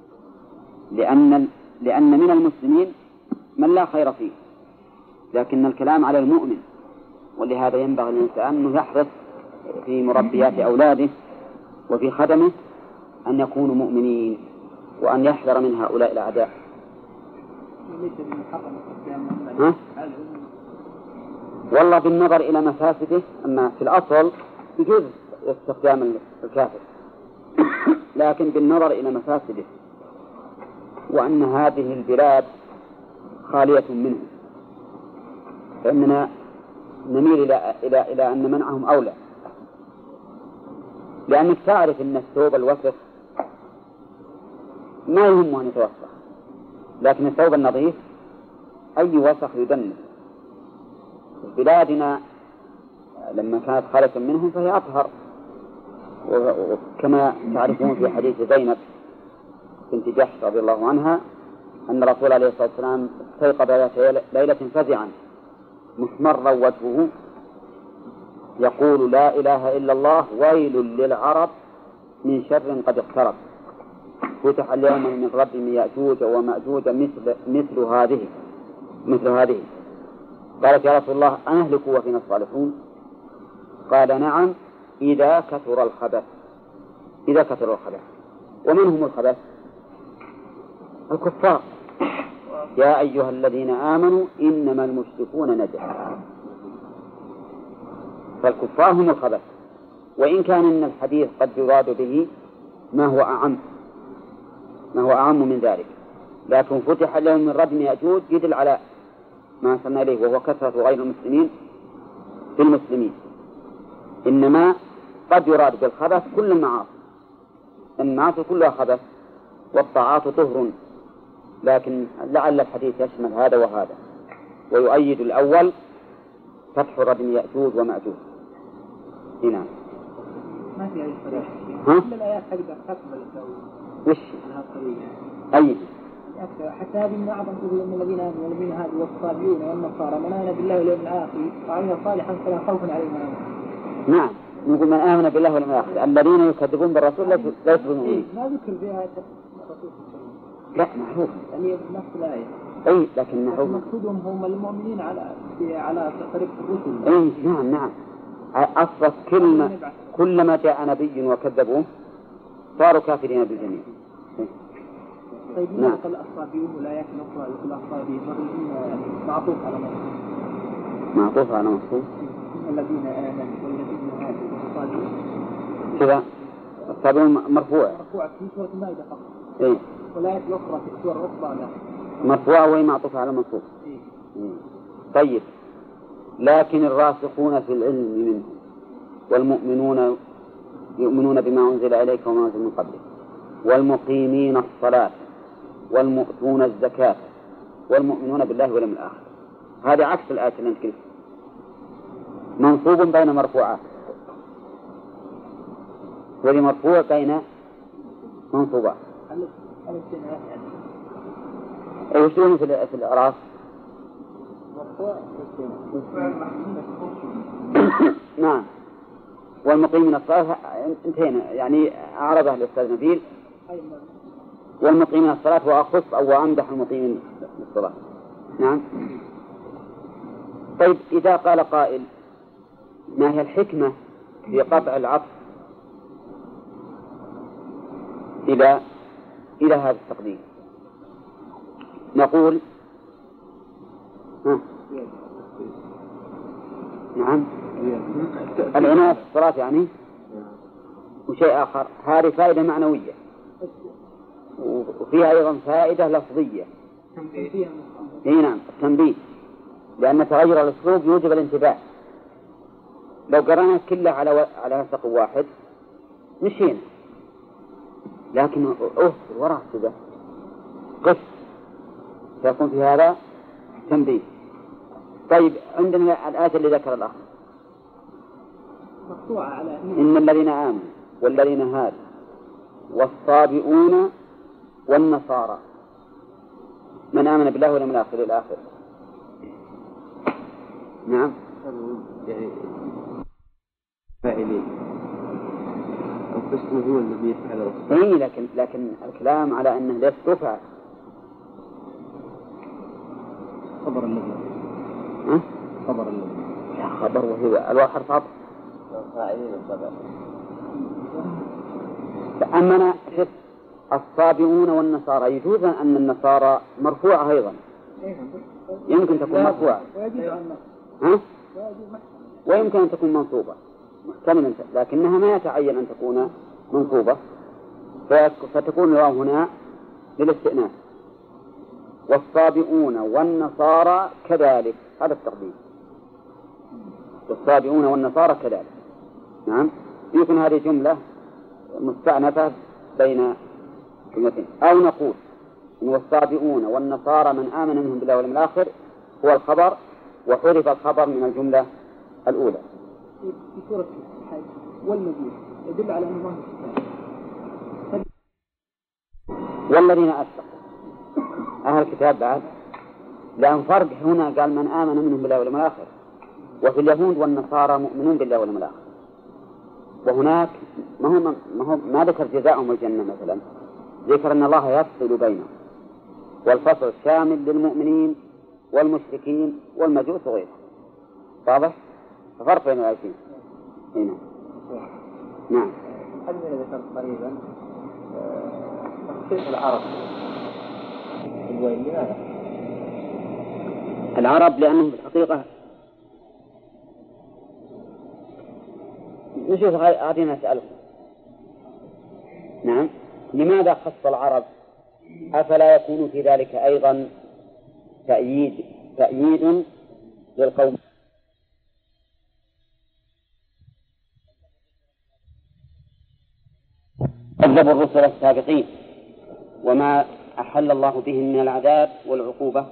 لأن من المسلمين من لا خير فيه، لكن الكلام على المؤمن. ولهذا ينبغي الإنسان أنه يحرص في مربيات أولاده وفي خدمه أن يكونوا مؤمنين، وأن يحذر من هؤلاء الأعداء. والله بالنظر إلى مفاسده، أما في الأصل يجوز استخدام الكافر، لكن بالنظر إلى مفاسده وأن هذه البلاد خالية منه فإننا نميل إلى أن منعهم أولى، لأنك تعرف أن الثوب الوسخ ما يهمه أن يتوسخ، لكن الثوب النظيف أي وسخ يدنس. بلادنا لما كانت خالية منهم فهي أطهر، وكما تعرفون في حديث زينب بنت جحش رضي الله عنها أن الرسول عليه الصلاة والسلام استيقظ ذات ليلة فزعا محمرا وجهه يقول لا إله إلا الله ويل للعرب من شر قد اقترب. فتح اليوم من ربهم يأجوج ومأجوج مثل هذه. قالت يا رسول الله أنهلك وفينا الصالحون؟ قال نعم إذا كثر الخبث. ومن هم الخبث؟ الكفار. يا أيها الذين آمنوا إنما المشركون نجس. فالكفار هم الخبث، وإن كان إن الحديث قد يراد به ما هو أعم من ذلك، لكن فتح اليوم من ردم يأجوج يدل على ما وصلنا إليه وهو كثرة غير المسلمين في المسلمين. إنما قد يراد بالخبث كل المعاصي كلها خبث، والطاعات طهر، لكن لعل الحديث يشمل هذا وهذا، ويؤيد الأول فتح ردم يأجوج ومأجوج. هنا ما في أي صريح. كل الآيات تقدر تقبل التأويل. وش؟ أي؟ حتى هذه من أعظم تقول إن الذين آمنوا والذين هادوا والصابئون والنصارى من آمن بالله واليوم الآخر وعمل صالحا فلا خوف عليهم. نعم، نقول من آمن بالله واليوم الآخر. الذين يكذبون بالرسول لا يكذبون. ما ذكر فيها الرسول. لا معروف. يعني نفس الآية. أي لكن معروف. مقصودهم هم المؤمنين على طريق الرسل. أي نعم. أصبح كلما جاء نبي وكذبوه صاروا كافرين بالجميع. طيب نعم. الأصابيون والآيات الأخرى الأصابيين معطوف على مصروف. الذين آمنوا والذين هادوا والصابئون. كذا الصابئون مرفوع في سورة المائدة فقط. إيه. والآيات الأخرى في السور الأخرى لا. مرفوعة وهي معطوفة على مصروف. إيه. طيب، لكن الراسخون في العلم منهم والمؤمنون يؤمنون بما أنزل إليك وما أنزل من قبلك والمقيمين الصلاة والمؤتون الزكاة والمؤمنون بالله واليوم الآخر. هذا عكس الآية اللي أنت قلت، منصوب بين مرفوعات، ولمرفوع بين منصوبات. أي وشلون في الإعراف؟ نعم. والمقيمين الصلاة انتهينا، يعني أعرضه الأستاذ نبيل. والمقيمين الصلاة وأخص أو أمدح المقيمين الصلاة. نعم. طيب، إذا قال قائل ما هي الحكمة في قطع العطف إلى هذا التقديم؟ نقول نعم، العناية في الصلاة يعني، وشيء آخر. هذه فائدة معنوية، وفيها أيضا فائدة لفظية. نعم، التنبيه، لأن تغير الأسلوب يوجب الانتباه. لو قرأنا كله على نسق واحد مشينا، لكن وراء كذا قف سيكون في هذا تنبيه. طيب، عندنا الآية اللي ذكر الأخ إن الذين آمنوا والذين هادوا والصابئون والنصارى من آمن بالله واليوم الآخر إلى آخره. نعم، يعني فاعلين القسم هو الذي يفعل الصلاة. إيه، لكن الكلام على أنه ليس تفعل. خبر الذي لا خبر، وهي الواحد عطف فاعلين الصلاة. فأمنا شف الصابئون والنصارى، يجوز أن النصارى مرفوعة أيضا، يمكن تكون مرفوعة ويمكن أن تكون منصوبة محتملا، لكنها ما يتعين أن تكون منصوبة، فتكون الواو هنا للاستئناف. والصابئون والنصارى كذلك، هذا التقديم، والصابئون والنصارى كذلك. نعم، يمكن هذه جملة مستأنفة بين كلمتين، أو نقول إن والصابئون والنصارى من آمن منهم بالله واليوم الآخر هو الخبر، وحذف الخبر من الجملة الأولى. في سورة الحج والمجيد يدل على أن الله والذين أشركوا أهل الكتاب بعد، لأن فرق هنا قال من آمن منهم بالله واليوم الآخر، وفي اليهود والنصارى مؤمنون بالله واليوم الآخر، وهناك ما ذكر جزاءهم الجنة مثلا، ذكر أن الله يفصل بينهم، والفصل شامل للمؤمنين والمشركين والمجوس وغيرهم. واضح؟ ففرق بين الآيتين هنا. نعم. هل ذكرت قريبا تخصيص العرب لماذا؟ العرب لأنهم في الحقيقة نشوف هذه نسألكم. نعم. لماذا خص العرب؟ أفلا يكون في ذلك أيضا تأييد للقوم؟ كذبوا الرسل السابقين وما أحل الله بهم من العذاب والعقوبة.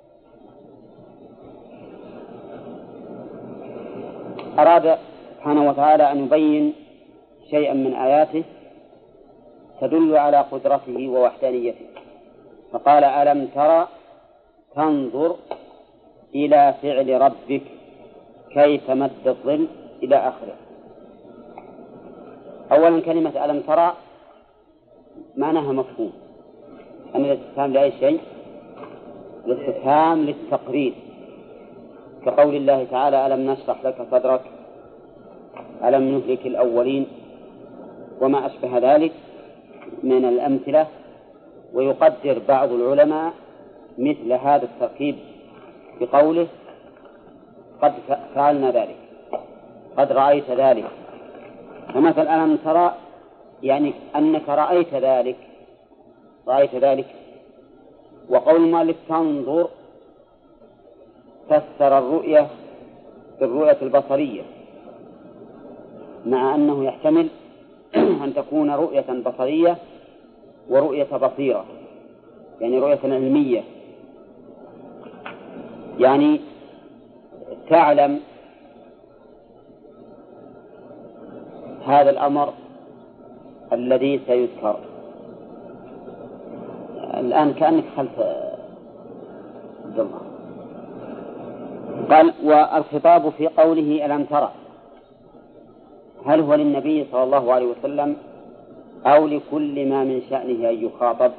أراد سبحانه وتعالى أن يبين شيئا من آياته تدل على قدرته ووحدانيته، فقال: ألم ترى تنظر إلى فعل ربك كيف مد الظل إلى آخره. أولا كلمة ألم ترى معناها مفهوم، أن الاستفهام لأي شيء، الاستفهام للتقرير، كقول الله تعالى: ألم نشرح لك صدرك، ألم نهلك الأولين، وما أشبه ذلك من الأمثلة. ويقدر بعض العلماء مثل هذا التركيب بقوله: قد فعلنا ذلك، قد رأيت ذلك. فمثل ألم ترى يعني أنك رأيت ذلك. وقول المؤلف تنظر فسر الرؤية بالرؤية البصرية، مع أنه يحتمل أن تكون رؤية بصرية ورؤية بصيرة، يعني رؤية علمية، يعني تعلم هذا الأمر الذي سيذكر. الآن كأنك خلف عبد الله. قال: والخطاب في قوله ألم ترى هل هو للنبي صلى الله عليه وسلم أو لكل ما من شأنه أن يخاطب؟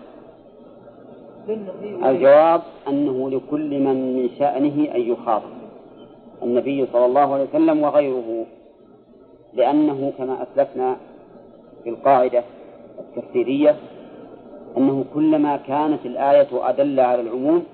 الجواب أنه لكل من شأنه أن يخاطب، النبي صلى الله عليه وسلم وغيره، لأنه كما أسلفنا في القاعدة التفسيرية أنه كلما كانت الآية أدل على العموم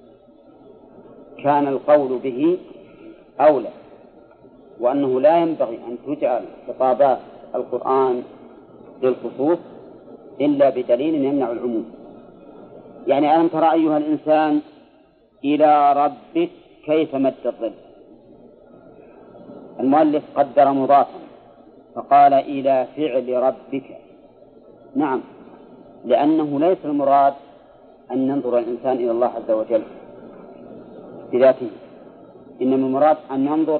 كان القول به أولى، وأنه لا ينبغي أن تجعل خطابات القرآن للخصوص إلا بدليل يمنع العموم. يعني ألم ترى أيها الإنسان إلى ربك كيف مد الظل. المؤلف قدر مضافا فقال: إلى فعل ربك. نعم، لأنه ليس المراد أن ينظر الإنسان إلى الله عز وجل بذاته، إنما المراد أن ينظر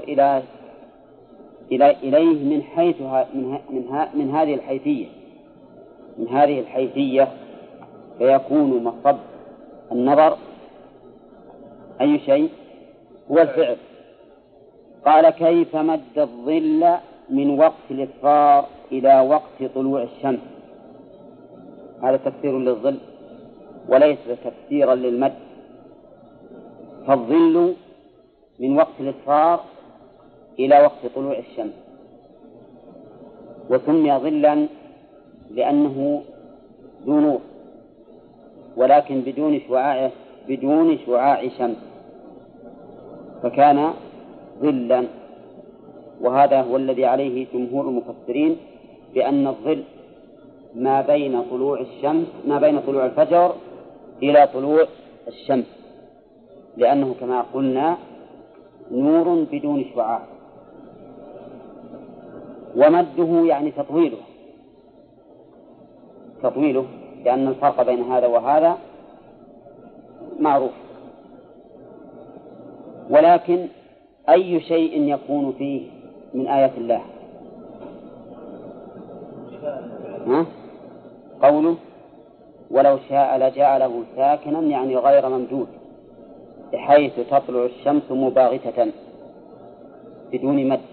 إليه من حيث من هذه الحيثية، فيكون مصب النظر أي شيء هو الفعل. قال: كيف مد الظل من وقت الإصفار إلى وقت طلوع الشمس. هذا تفسير للظل وليس تفسيرا للمد، فالظل من وقت الإصفار إلى وقت طلوع الشمس، وسمي ظلا لأنه ذو نور ولكن بدون شعاع شمس، فكان ظلا. وهذا هو الذي عليه جمهور المفسرين، بأن الظل ما بين طلوع الفجر إلى طلوع الشمس، لأنه كما قلنا نور بدون شعاع. ومده يعني تطويله، لأن الفرق بين هذا وهذا معروف. ولكن أي شيء يكون فيه من آيات الله؟ قوله: ولو شاء لجعله ساكنا، يعني غير ممدود، بحيث تطلع الشمس مباغتة بدون مد.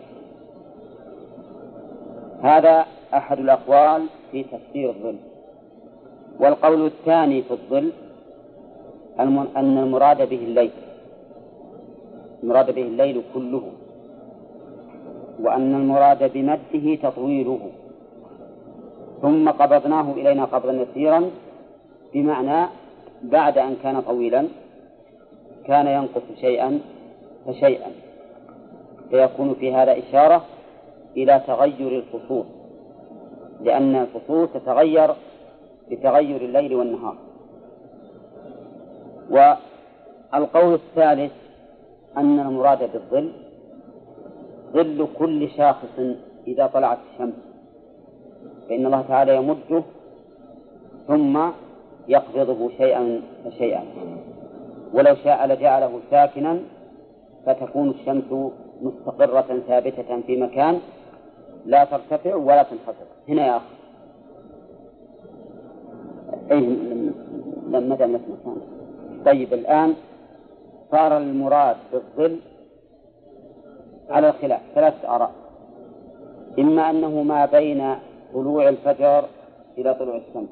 هذا أحد الأقوال في تفسير الظل. والقول الثاني في الظل أن المراد به الليل، المراد به الليل كله، وأن المراد بمده تطويله، ثم قبضناه إلينا قبضا يسيرا، بمعنى بعد أن كان طويلا كان ينقص شيئا فشيئا، فيكون في هذا إشارة إلى تغير الفصول، لأن الفصول تتغير بتغير الليل والنهار. والقول الثالث أن المراد بالظل ظل كل شاخص إذا طلعت الشمس، فإن الله تعالى يمده ثم يقبضه شيئا فشيئا، ولو شاء لجعله ساكنا فتكون الشمس مستقرة ثابتة في مكان لا ترتفع ولا تنخفض. هنا يا أخي متى نسمع. طيب الآن صار المراد بالظل على الخلاف 3 آراء، إما أنه ما بين طلوع الفجر إلى طلوع الشمس،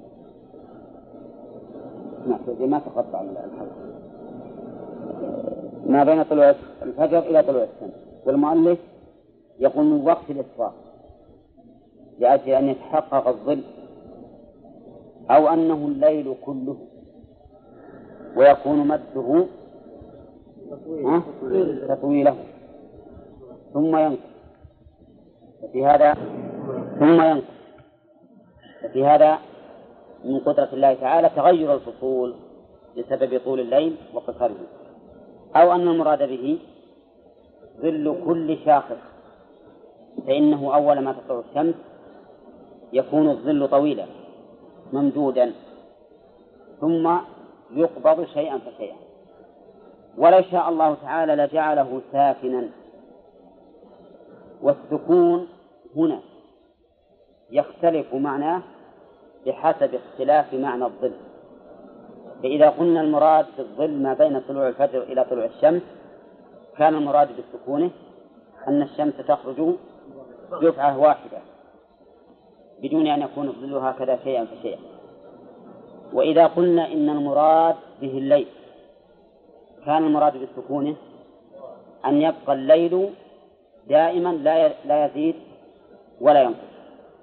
ما تقطع الحلقة، ما بين طلوع الفجر إلى طلوع الشمس، والمؤلف يقول من وقت الإسراء لأجل أن يتحقق الظل، أو أنه الليل كله ويكون مده تطويله ثم ينقص، ففي هذا من قدرة الله تعالى تغير الفصول بسبب طول الليل وقصره، أو أن المراد به ظل كل شاخص، فإنه أول ما تطلع الشمس يكون الظل طويلا ممدودا ثم يقبض شيئا فشيئا، ولو شاء الله تعالى لجعله ساكنا. والسكون هنا يختلف معناه بحسب اختلاف معنى الظل، فإذا قلنا المراد بالظل ما بين طلوع الفجر إلى طلوع الشمس كان المراد بسكونه أن الشمس تخرج دفعة واحدة بدون أن يكون الظل هكذا شيئا فشيئا. وإذا قلنا إن المراد به الليل كان المراد بسكونه أن يبقى الليل دائما لا يزيد ولا ينقص.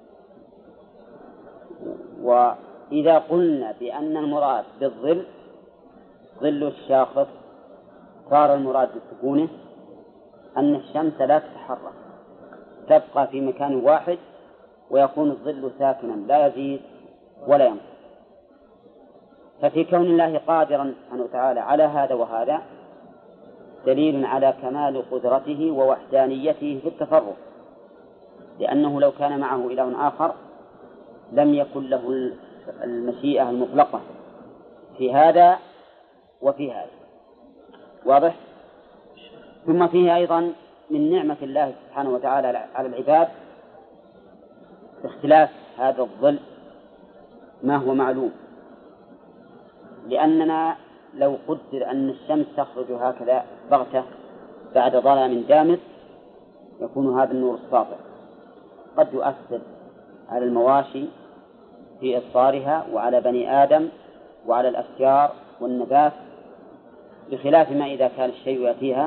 وإذا قلنا بأن المراد بالظل ظل الشاخص صار المراد بسكونه أن الشمس لا تتحرك، تبقى في مكان واحد ويكون الظل ساكنا لا يزيد ولا ينقص. ففي كون الله قادرا سبحانه وتعالى على هذا وهذا دليل على كمال قدرته ووحدانيته في التصرف، لأنه لو كان معه إله آخر لم يكن له المشيئة المطلقة في هذا وفي هذا. واضح؟ ثم فيه أيضا من نعمة الله سبحانه وتعالى على العباد اختلاف هذا الظل ما هو معلوم، لأننا لو قدر أن الشمس تخرج هكذا بغتة بعد ظلام دامس يكون هذا النور الساطع قد يؤثر على المواشي في إبصارها وعلى بني آدم وعلى الأشجار والنبات، بخلاف ما إذا كان الشيء يأتيها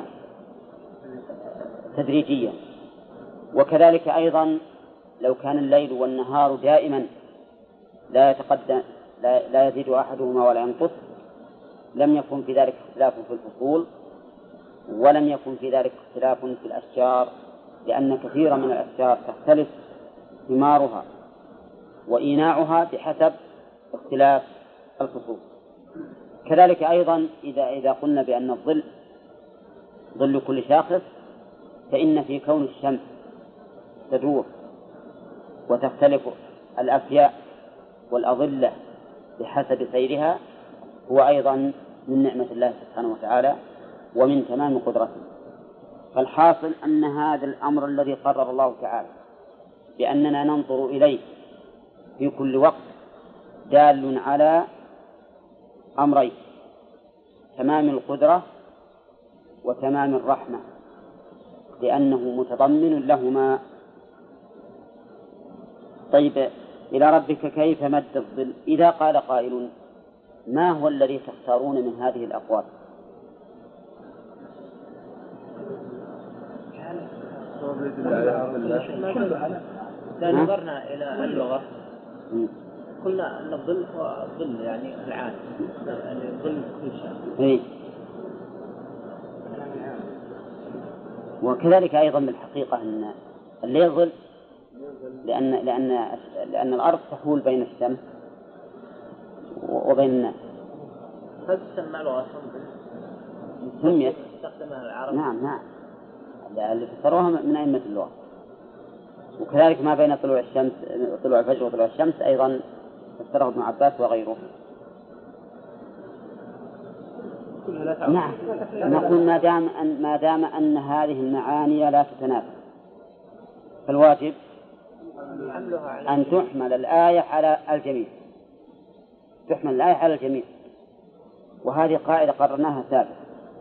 تدريجيا. وكذلك أيضا لو كان الليل والنهار دائما لا يتقدم لا يزيد أحدهما ولا ينقص لم يكن في ذلك اختلاف في الفصول، ولم يكن في ذلك اختلاف في الأشجار، لأن كثيرا من الأشجار تختلف ثمارها وإيناعها بحسب اختلاف الفصول. كذلك أيضا إذا قلنا بأن الظل ظل كل شاخص، فإن في كون الشمس تدور وتختلف الأفياء والأظلة بحسب سيرها هو أيضا من نعمة الله سبحانه وتعالى ومن تمام قدرته. فالحاصل أن هذا الأمر الذي قرر الله تعالى بأننا ننظر إليه في كل وقت دال على أمرين: تمام القدرة وتمام الرحمة، لأنه متضمن لهما. طيب إلى ربك كيف مد الظل. إذا قال قائل ما هو الذي تختارون من هذه الأقوال؟ إذا نظرنا إلى اللغة قلنا أن الظل هو الظل يعني العام، يعني الظل كل شيء. وكذلك أيضا بالحقيقة أن الليل ظل، لأن الأرض تحول بين الشمس وبين الناس. هل تسمى لغة سميت؟ استخدمها العرب. نعم اللي فسروها من أئمة اللغة. وكذلك ما بين طلوع الفجر وطلوع الشمس أيضا فسره ابن عباس وغيره. نعم نقول ما دام أن هذه المعاني لا تتنافى فالواجب أن تحمل الآية على الجميع، تحمل الآية على الجميع. وهذه قاعدة قررناها سابقا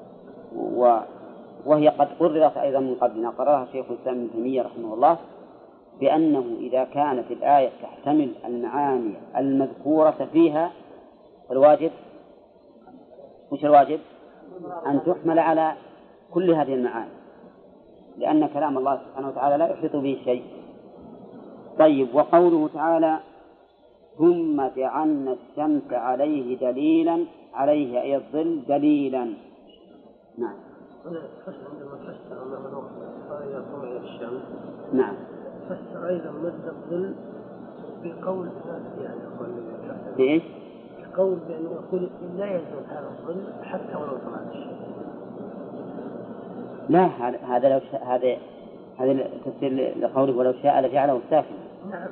وهي قد قررت أيضا من قبلنا، قررها شيخ الإسلام ابن تيمية رحمه الله، بأنه إذا كانت الآية تحتمل المعاني المذكورة فيها فالواجب مش الواجب أن تحمل على كل هذه المعاني، لأن كلام الله سبحانه وتعالى لا يحيط به شيء. طيب، وقوله تعالى ثم جعلنا الشمس عليه دليلا، عليه أي الظل دليلا. نعم عندما فسر أنه إلى طلوع الشمس نعم فسر أيضا مد الظل بقول يعني بإيش؟ بقول بأنه يقول لا يزول هذا الظل حتى ولو طلعت الشمس. لا، هذا لو شاء، هذا تفسير لقوله ولو شاء لجعله ساكنا. نعم،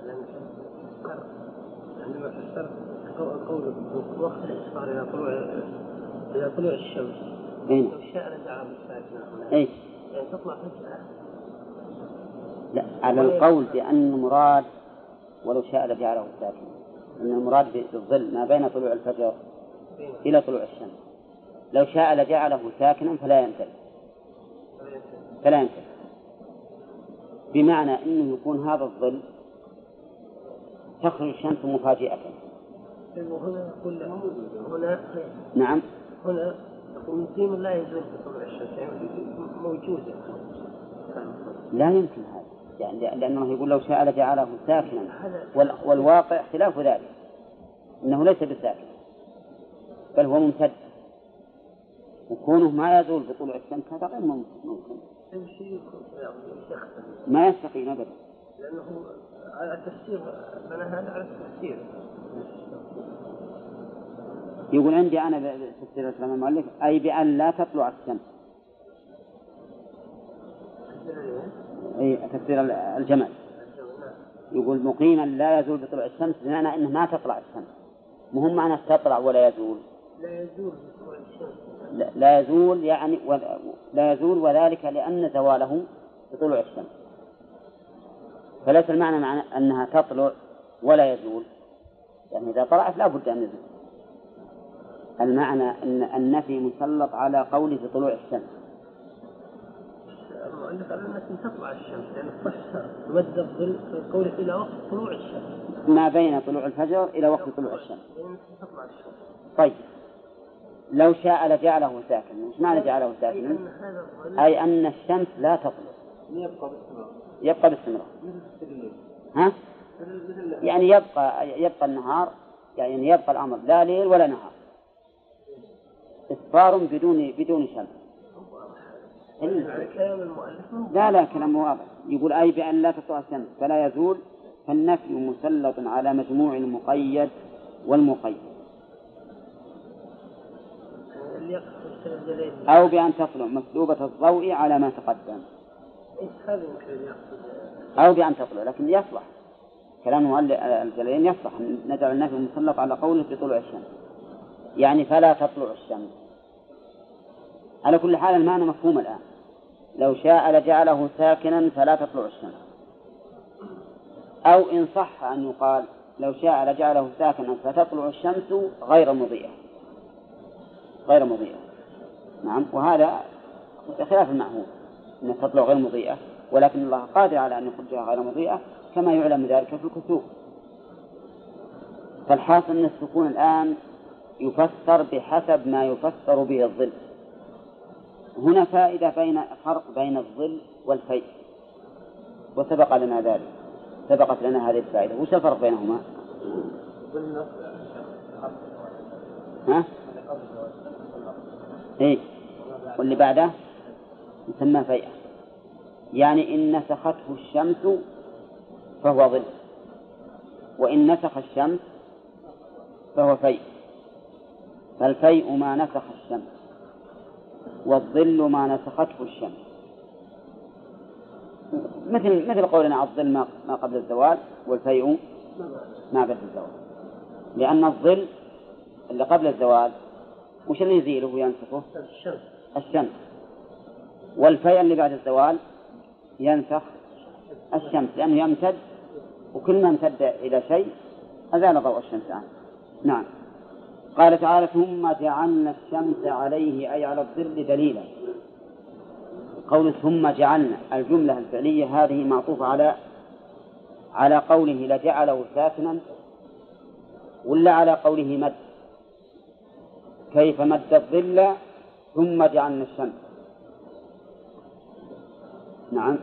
عندما فسر قوله وقت الإسفار إلى طلوع الشمس لو شاء لجعله ساكنا. إيش؟ يعني تطلع فجأة. لا، على القول بأن المراد ولو شاء لجعله ساكنا، أن المراد بالظل ما بين طلوع الفجر إلى طلوع الشمس. لو شاء لجعله ساكنا فلا ينتهي، بمعنى أنه يكون هذا الظل تخرج الشمس مفاجئة. وهنا يقول هنا نعم هنا يقول ديم لا يزول بطلوع الشمس، يعني موجودة. لا يمكن هذا، يعني لأنه يقول لو شاء لجعله ساكنا، والواقع خلاف ذلك، إنه ليس بساكن بل هو ممتد، وكونه ما يزول بطلوع الشمس هذا غير ممكن، ما يستقيم أبدا، لأنه على التفسير بنى هذا على التفسير. يقول عندي أنا تفسير الإسلام المؤلف أي بأن لا تطلع الشمس، أي تفسير الجمال يقول مقيما لا يزول بطلوع الشمس، بمعنى أنه ما تطلع الشمس، مهم معنى تطلع ولا يزول. لا يزول بطلوع الشمس، لا يزول يعني لا يزول، وذلك لأن زواله بطلوع الشمس، فليس المعنى أنها تطلع ولا يزول، يعني إذا طلعت لا بد أن يزول. المعنى أن النفي مسلط على قوله بطلوع الشمس. المؤلف قال التي تطلع الشمس، يعني فسر مد الظل قوله إلى وقت طلوع الشمس، ما بين طلوع الفجر إلى وقت طلوع الشمس. يعني تطلع الشمس. طيب، لو شاء لجعله ساكنا، وش معنى جعله ساكنا؟ أي أن الشمس لا تطلع، يبقى باستمرار. ها؟ يعني يبقى النهار، يعني يبقى الأمر لا ليل ولا نهار، إصفار بدون شمس. لا كلام واضح، يقول أي بأن لا تطلع الشمس فلا يزول، فالنفي مسلط على مجموع المقيد والمقيد، أو بأن تطلع مسلوبة الضوء على ما تقدم، أو بأن تطلع، لكن يصلح كلام الجلالين، يصلح نجعل النفي مسلط على قوله بطلوع الشمس، يعني فلا تطلع الشمس. على كل حال المعنى مفهوم الآن، لو شاء لجعله ساكنا فلا تطلع الشمس، أو إن صح أن يقال لو شاء لجعله ساكنا فتطلع الشمس غير مضيئة. نعم، وهذا خلاف المعهود أن تطلع غير مضيئة، ولكن الله قادر على أن يخرجها غير مضيئة، كما يعلم ذلك في الكسوف، فالحاصل أن السكون الآن يفسر بحسب ما يفسر به الظل. هنا فائدة فرق بين الظل والفيء، وسبق لنا ذلك، سبقت لنا هذه الفائدة. وش الفرق بينهما؟ ها؟ إيه؟ واللي بعده يسمى فيئة، يعني إن نسخته الشمس فهو ظل، وإن نسخ الشمس فهو فيء. فالفيء ما نسخ الشمس، والظل ما نسخته الشمس. مثل قولنا الظل ما قبل الزوال، والفيء ما بعد الزوال. لأن الظل اللي قبل الزوال وش اللي يزيله وينسخه؟ الشمس. والفيء اللي بعد الزوال ينسخ الشمس، لأنه يمتد، وكل ما امتد إلى شيء أزال ضوء الشمس عنه. نعم. قال تعالى: ثم جعلنا الشمس عليه، أي على الظل، دليلا. قول ثم جعلنا، الجملة الفعلية هذه معطوفة على قوله لجعله ساكنا، ولا على قوله مد؟ كيف مد الظل ثم جعلنا الشمس؟ نعم،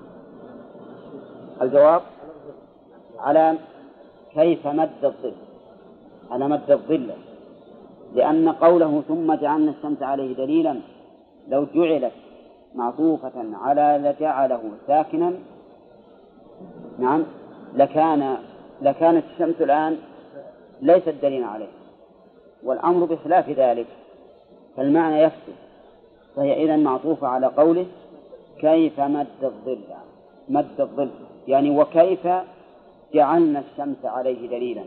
الجواب على كيف مد الظل، على مد الظل، لأن قوله ثم جعلنا الشمس عليه دليلا لو جعلت معطوفة على لجعله ساكنا، نعم، لكانت الشمس الآن ليست دليلا عليه، والأمر بخلاف ذلك، فالمعنى يفسد. فهي إذن معطوفة على قوله كيف مد الظل، مد الظل يعني وكيف جعلنا الشمس عليه دليلا.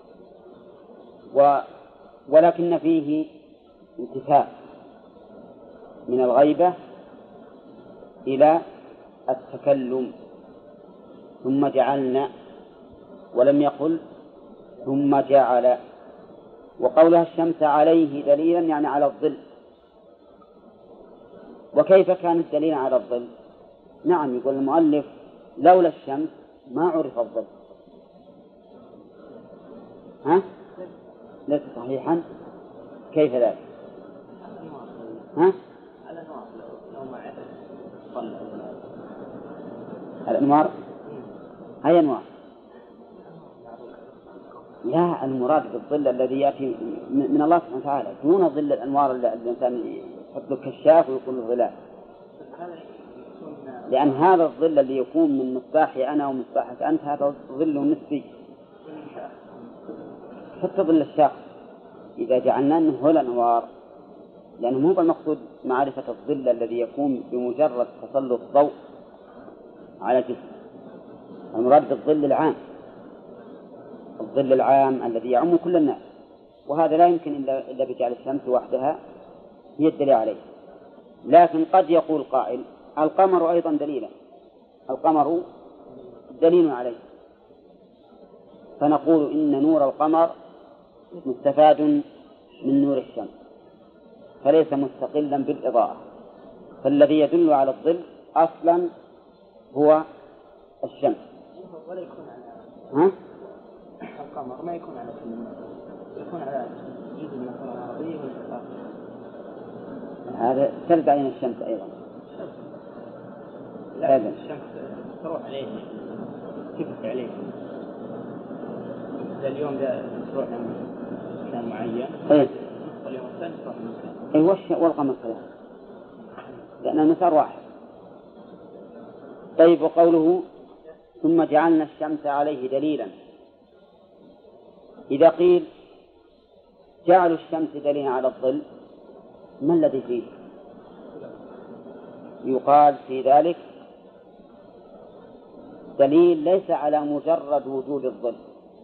ولكن فيه انتفاء من الغيبة إلى التكلم. ثم جعلنا، ولم يقل ثم جعل. وقولها الشمس عليه دليلا يعني على الظل. وكيف كانت دليلا على الظل؟ نعم، يقول المؤلف لولا الشمس ما عرف الظل. ها؟ ليس صحيحا؟ كيف ذلك؟ ها؟ الأنوار هي أنوار. لا، المراد بالظل الذي يأتي من الله سبحانه وتعالى، دون ظل الأنوار اللي الإنسان يحط له كشاف ويقول الظلال. لأن هذا الظل الذي يكون من مصباحي أنا ومصباحك أنت هذا ظل نسبي، حتى ظل الشاخص إذا جعلنا أنه هو الأنوار، لأنه مو بالمقصود معرفة الظل الذي يكون بمجرد تسلط الضوء على جسم. المراد بالظل العام، الظل العام الذي يعم كل الناس، وهذا لا يمكن إلا بجعل الشمس وحدها هي الدليل عليه. لكن قد يقول قائل القمر أيضا دليلا، القمر دليل عليه، فنقول إن نور القمر مستفاد من نور الشمس، فليس مستقلا بالإضاءة، فالذي يدل على الظل أصلا هو الشمس. ولا يكون على القمر، ما يكون على يكون على جزء من الكرة الأرضية والإنفاق. هذا سلب علينا الشمس أيضا. لا، الشمس تروح عليه، تبث عليه. اليوم ده تروح لمكان معين، واليوم الثاني تروح لمكان. والقمر كذلك، لأن المسار واحد. طيب، وقوله ثم جعلنا الشمس عليه دليلا، إذا قيل جعلوا الشمس دليلا على الظل، ما الذي فيه؟ يقال في ذلك دليل ليس على مجرد وجود الظل،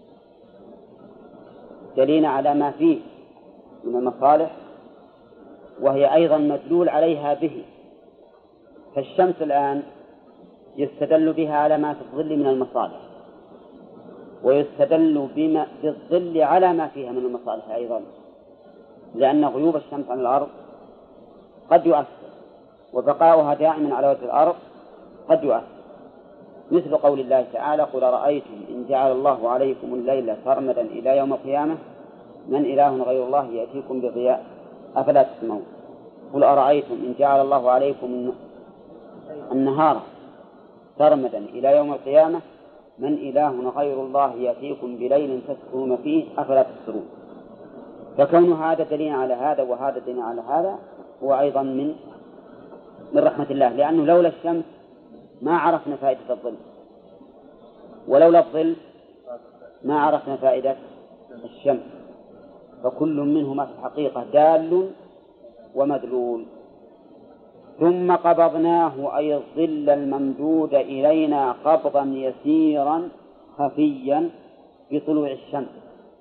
دليل على ما فيه من المصالح، وهي أيضا مدلول عليها به. فالشمس الآن يستدل بها على ما في الظل من المصالح، ويستدل بالظل على ما فيها من المصالح أيضا، لأن غيوب الشمس عن الأرض قد يؤثر، وبقاؤها دائما على وجه الأرض قد يؤثر. مثل قول الله تعالى: قل أرأيتم إن جعل الله عليكم الليل سرمدا إلى يوم القيامة من إله غير الله يأتيكم بضياء أفلا تسمعون. قل أرأيتم إن جعل الله عليكم النهار سرمدا إلى يوم القيامة من إله غير الله يأتيكم بليل تسكنون فيه أفلا تبصرون. فكون هذا دليل على هذا وهذا دليل على هذا هو أيضا من رحمة الله، لأنه لولا الشمس ما عرفنا فائدة الظل، ولولا الظل ما عرفنا فائدة الشمس، فكل منهما في الحقيقة دال ومدلول. ثم قبضناه أي الظل الممدود إلينا قبضا يسيرا خفيا بطلوع الشمس.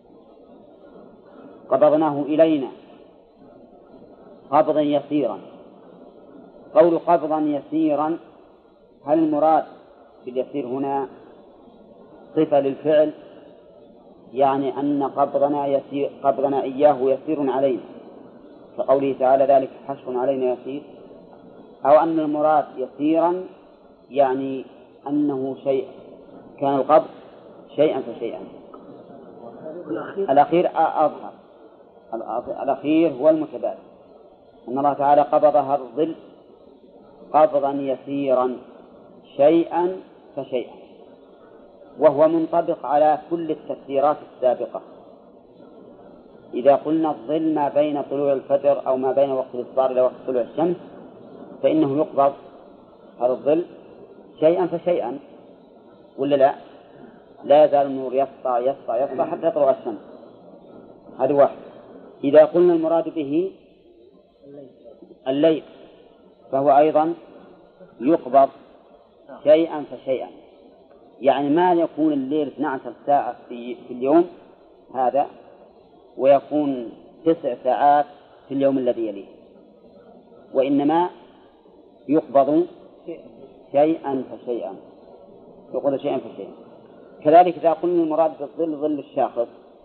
قبضناه إلينا قبضا يسيرا. قول قبضا يسيرا، هل المراد باليسير هنا صفة للفعل، يعني أن قبضنا إياه يسير علينا كقوله تعالى: ذلك حشر علينا يسير، أو أن المراد يسيرا يعني أنه شيء كان القبض شيئا فشيئا. الأخير أظهر، الأخير هو المتبادل، أن الله تعالى قبض هذا الظل قبضا يسيرا شيئا فشيئا، وهو منطبق على كل التفسيرات السابقة. إذا قلنا الظل ما بين طلوع الفجر أو ما بين وقت الإصفار إلى وقت طلوع الشمس فإنه يقبض هذا الظل شيئا فشيئا، ولا لا؟ لا يزال النور يسطع يسطع يسطع حتى تطلع الشمس. هذا واحد. إذا قلنا المراد به الليل فهو أيضا يقبض شيئا فشيئا، يعني ما يكون الليل 12 ساعة في اليوم هذا ويكون 9 ساعات في اليوم الذي يليه، وإنما يقبض شيئا فشيئا، يقبض شيئا فشيئا. كذلك إذا قلنا المراد بالظل ظل الشاخص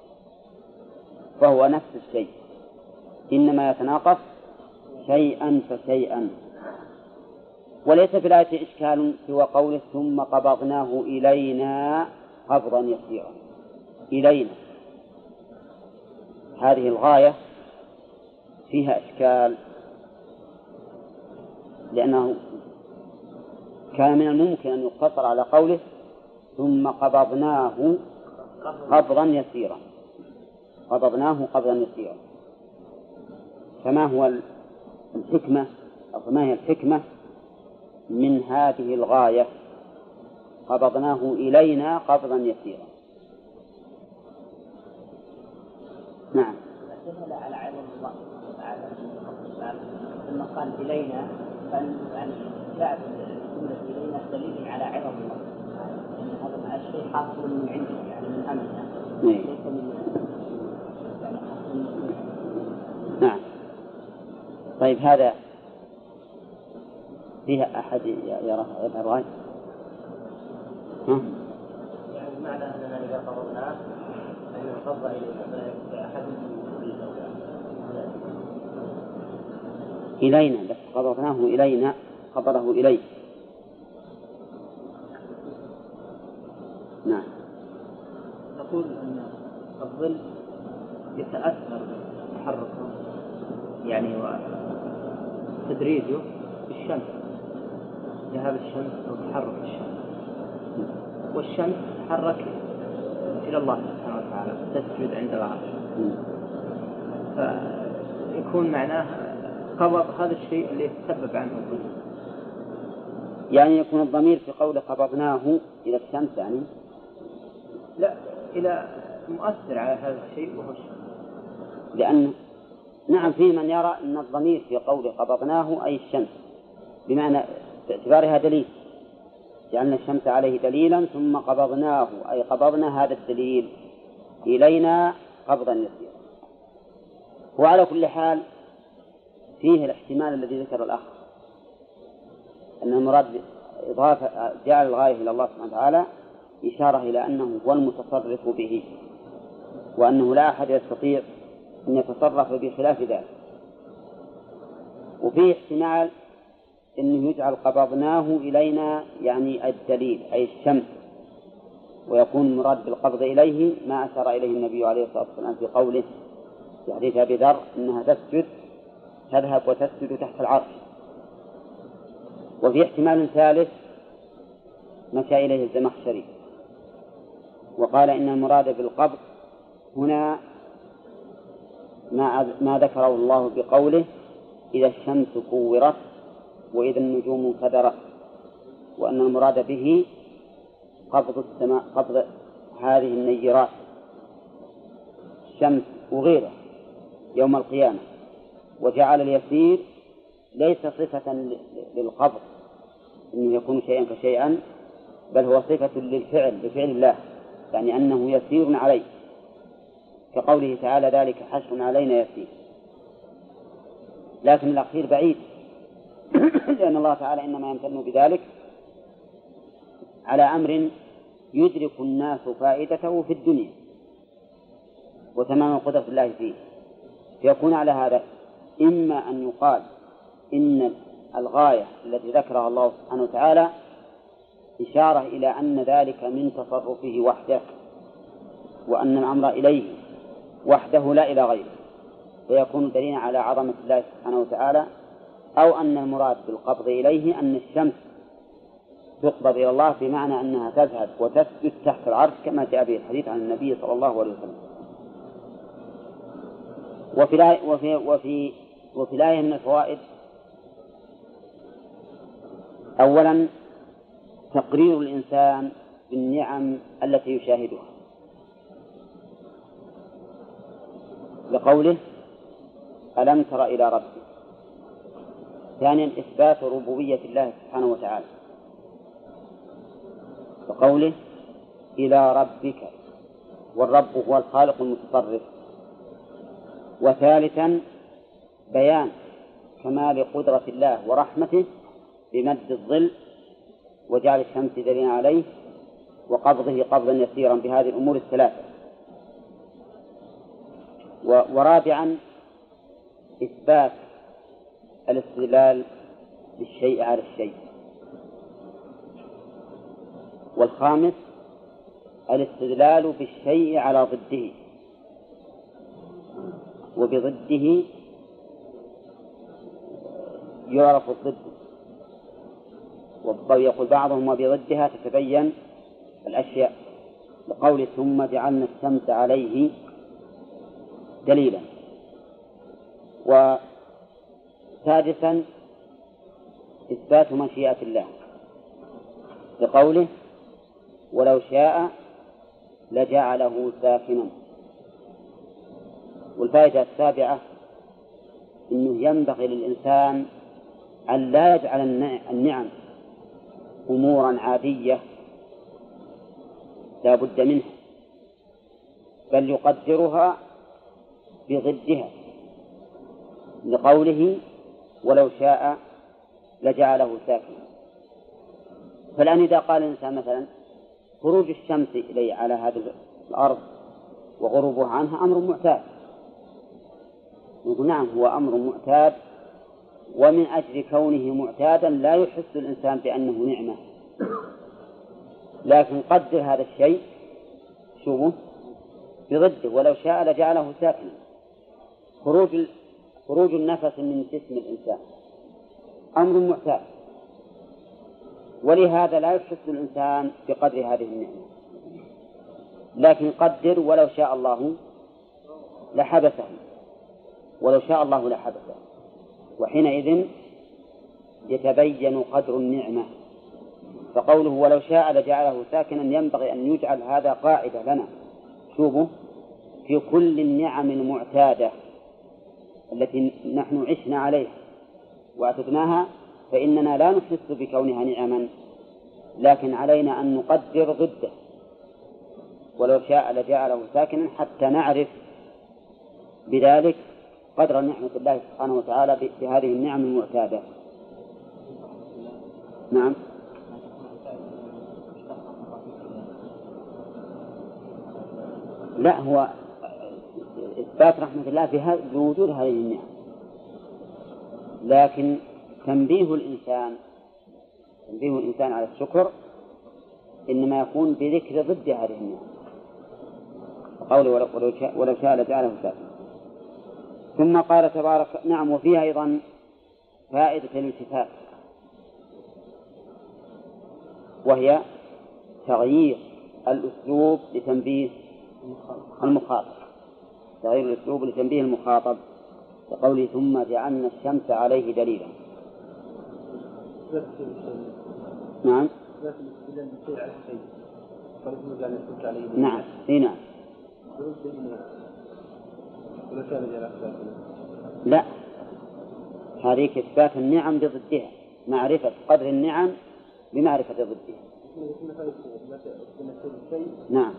فهو نفس الشيء، إنما يتناقص شيئا فشيئا. وليس في الآية إشكال سوى قوله: ثم قبضناه إلينا قبضا يسيرا. إلينا هذه الغاية فيها إشكال، لأنه كان من الممكن أن يقتصر على قوله: ثم قبضناه قبضا يسيرا. قبضناه قبضا يسيرا. فما هو الحكمة أو ما هي الحكمة من هذه الغاية؟ قبضناه إلينا قبضا يسيرا. نعم. دل على علم الله تعالى لما قال إلينا، فإن يعني جاء الجملة إلينا دليل على علم الله، يعني هذا الشيء حاصل من عنده، يعني من أمرنا، ليس من يعني حاصل من. نعم. طيب هذا فيها أحد يرى الرأي؟ يعني معنى أننا إذا قبضناه فإنه قبض إلينا أحد إلينا، بس قبضناه إلينا قبضه إليه. نعم. نقول أن الظل يتأثر بتحركه يعني وتدريجه بالشمس، ذهاب الشمس أو تحرك الشمس، والشمس تتحرك إلى الله سبحانه وتعالى تسجد عند العرش، فيكون معناه قبض هذا الشيء اللي يتسبب عنه الظل. يعني يكون الضمير في قول قبضناه إلى الشمس، يعني لا، إلى مؤثر على هذا الشيء وهو الشمس. لأن نعم في من يرى أن الضمير في قول قبضناه أي الشمس، بمعنى باعتبارها دليل، جعلنا الشمس عليه دليلا ثم قبضناه أي قبضنا هذا الدليل إلينا قبضا يسيرا. وعلى كل حال فيه الاحتمال الذي ذكر الأخ، أن المراد إضافة جعل الغاية إلى الله سبحانه وتعالى إشارة إلى أنه هو المتصرف به، وأنه لا أحد يستطيع أن يتصرف بخلاف ذلك. وفيه احتمال إنه يجعل قبضناه إلينا يعني الدليل أي الشمس، ويكون المراد بالقبض إليه ما أشار إليه النبي عليه الصلاة والسلام في قوله في حديث أبي ذر إنها تذهب وتسجد تحت العرش. وفي احتمال ثالث مشى إليه الزمخشري وقال إن المراد بالقبض هنا ما ذكره الله بقوله إذا الشمس كورت وإذا النجوم انكدرت، وأن المراد به قبض السماء، قبض هذه النيرات الشمس وغيره يوم القيامة، وجعل اليسير ليس صفة للقبض إنه يكون شيئا كشيئا، بل هو صفة لفعل الله، يعني أنه يسير عليه، كقوله تعالى ذلك حشر علينا يسير. لكن الأخير بعيد لأن الله تعالى إنما يمتن بذلك على أمر يدرك الناس فائدته في الدنيا وتمام قدرة الله فيه، فيكون على هذا إما أن يقال إن الغاية التي ذكرها الله سبحانه وتعالى إشارة إلى أن ذلك من تصرفه وحده، وأن الأمر إليه وحده لا إلى غيره، فيكون دليلا على عظمة الله سبحانه وتعالى، أو أن المراد بالقبض إليه أن الشمس تقبض إلى الله بمعنى أنها تذهب وتسجد تحت العرش كما جاء به الحديث عن النبي صلى الله عليه وسلم. وفي الآية من الفوائد أولا تقرير الإنسان بالنعم التي يشاهدها لقوله ألم تر إلى ربك. ثانيا إثبات ربوبية الله سبحانه وتعالى لقوله إلى ربك، والرب هو الخالق المتصرف. وثالثا بيان كمال قدرة الله ورحمته بمد الظل وجعل الشمس دليلا عليه وقبضه قبضا يسيرا بهذه الأمور الثلاثة. ورابعا إثبات الاستدلال بالشيء على الشيء. والخامس الاستدلال بالشيء على ضده، وبضده يعرف الضد، ويقول بعضهم وبضدها تتبين الأشياء، لقول ثم جعلنا الشمس عليه دليلا. وسادسا إثبات مشيئة الله لقوله ولو شاء لجعله ساكنا. والفائدة السابعة أنه ينبغي للإنسان أن لا يجعل النعم أمورا عادية لا بد منها، بل يقدرها بضدها لقوله ولو شاء لجعله ساكنا. فالآن إذا قال الإنسان مثلا خروج الشمس إلي على هذه الأرض وغروبها عنها أمر معتاد، نقول نعم هو أمر معتاد، ومن أجل كونه معتادا لا يحس الإنسان بأنه نعمة، لكن قدر هذا الشيء شوفه بضده ولو شاء لجعله ساكنا. خروج النفس من جسم الإنسان أمر معتاد، ولهذا لا يحس الإنسان بقدر هذه النعمة، لكن قدر ولو شاء الله لحبسه، ولو شاء الله لحبسه، وحينئذ يتبين قدر النعمة. فقوله ولو شاء لجعله ساكنا ينبغي أن يجعل هذا قاعدة لنا. شوفوا في كل النعم المعتادة التي نحن عشنا عليها واعتدناها فإننا لا نحس بكونها نعما، لكن علينا أن نقدر ضده ولو شاء لجعله ساكنا حتى نعرف بذلك قدر نعمة الله سبحانه وتعالى بهذه النعم المعتادة. نعم. لا هو إثبات رحمة الله بوجود هذه النعم، لكن تنبيه الإنسان على الشكر إنما يكون بذكر ضد هذه النعم، قوله ولو شاء لجعله شاكرا. ثم قال تبارك نعم وفيها أيضا فائدة الالتفات، وهي تغيير الأسلوب لتنبيه المخاطب، تغيير الأسلوب لتنبيه المخاطب، كقوله ثم جعلنا الشمس عليه دليلا. نعم نعم اي نعم. لا، هذه إثبات النعم بضدها، معرفة قدر النعم بمعرفة ضدها. نعم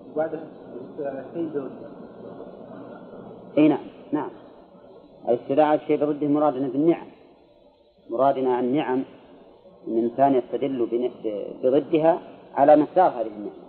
اي نعم نعم. الاستدعاء الشيء بضده مرادنا بالنعم، مرادنا عن النعم ان الانسان يستدل بضدها على مقدار هذه النعمة.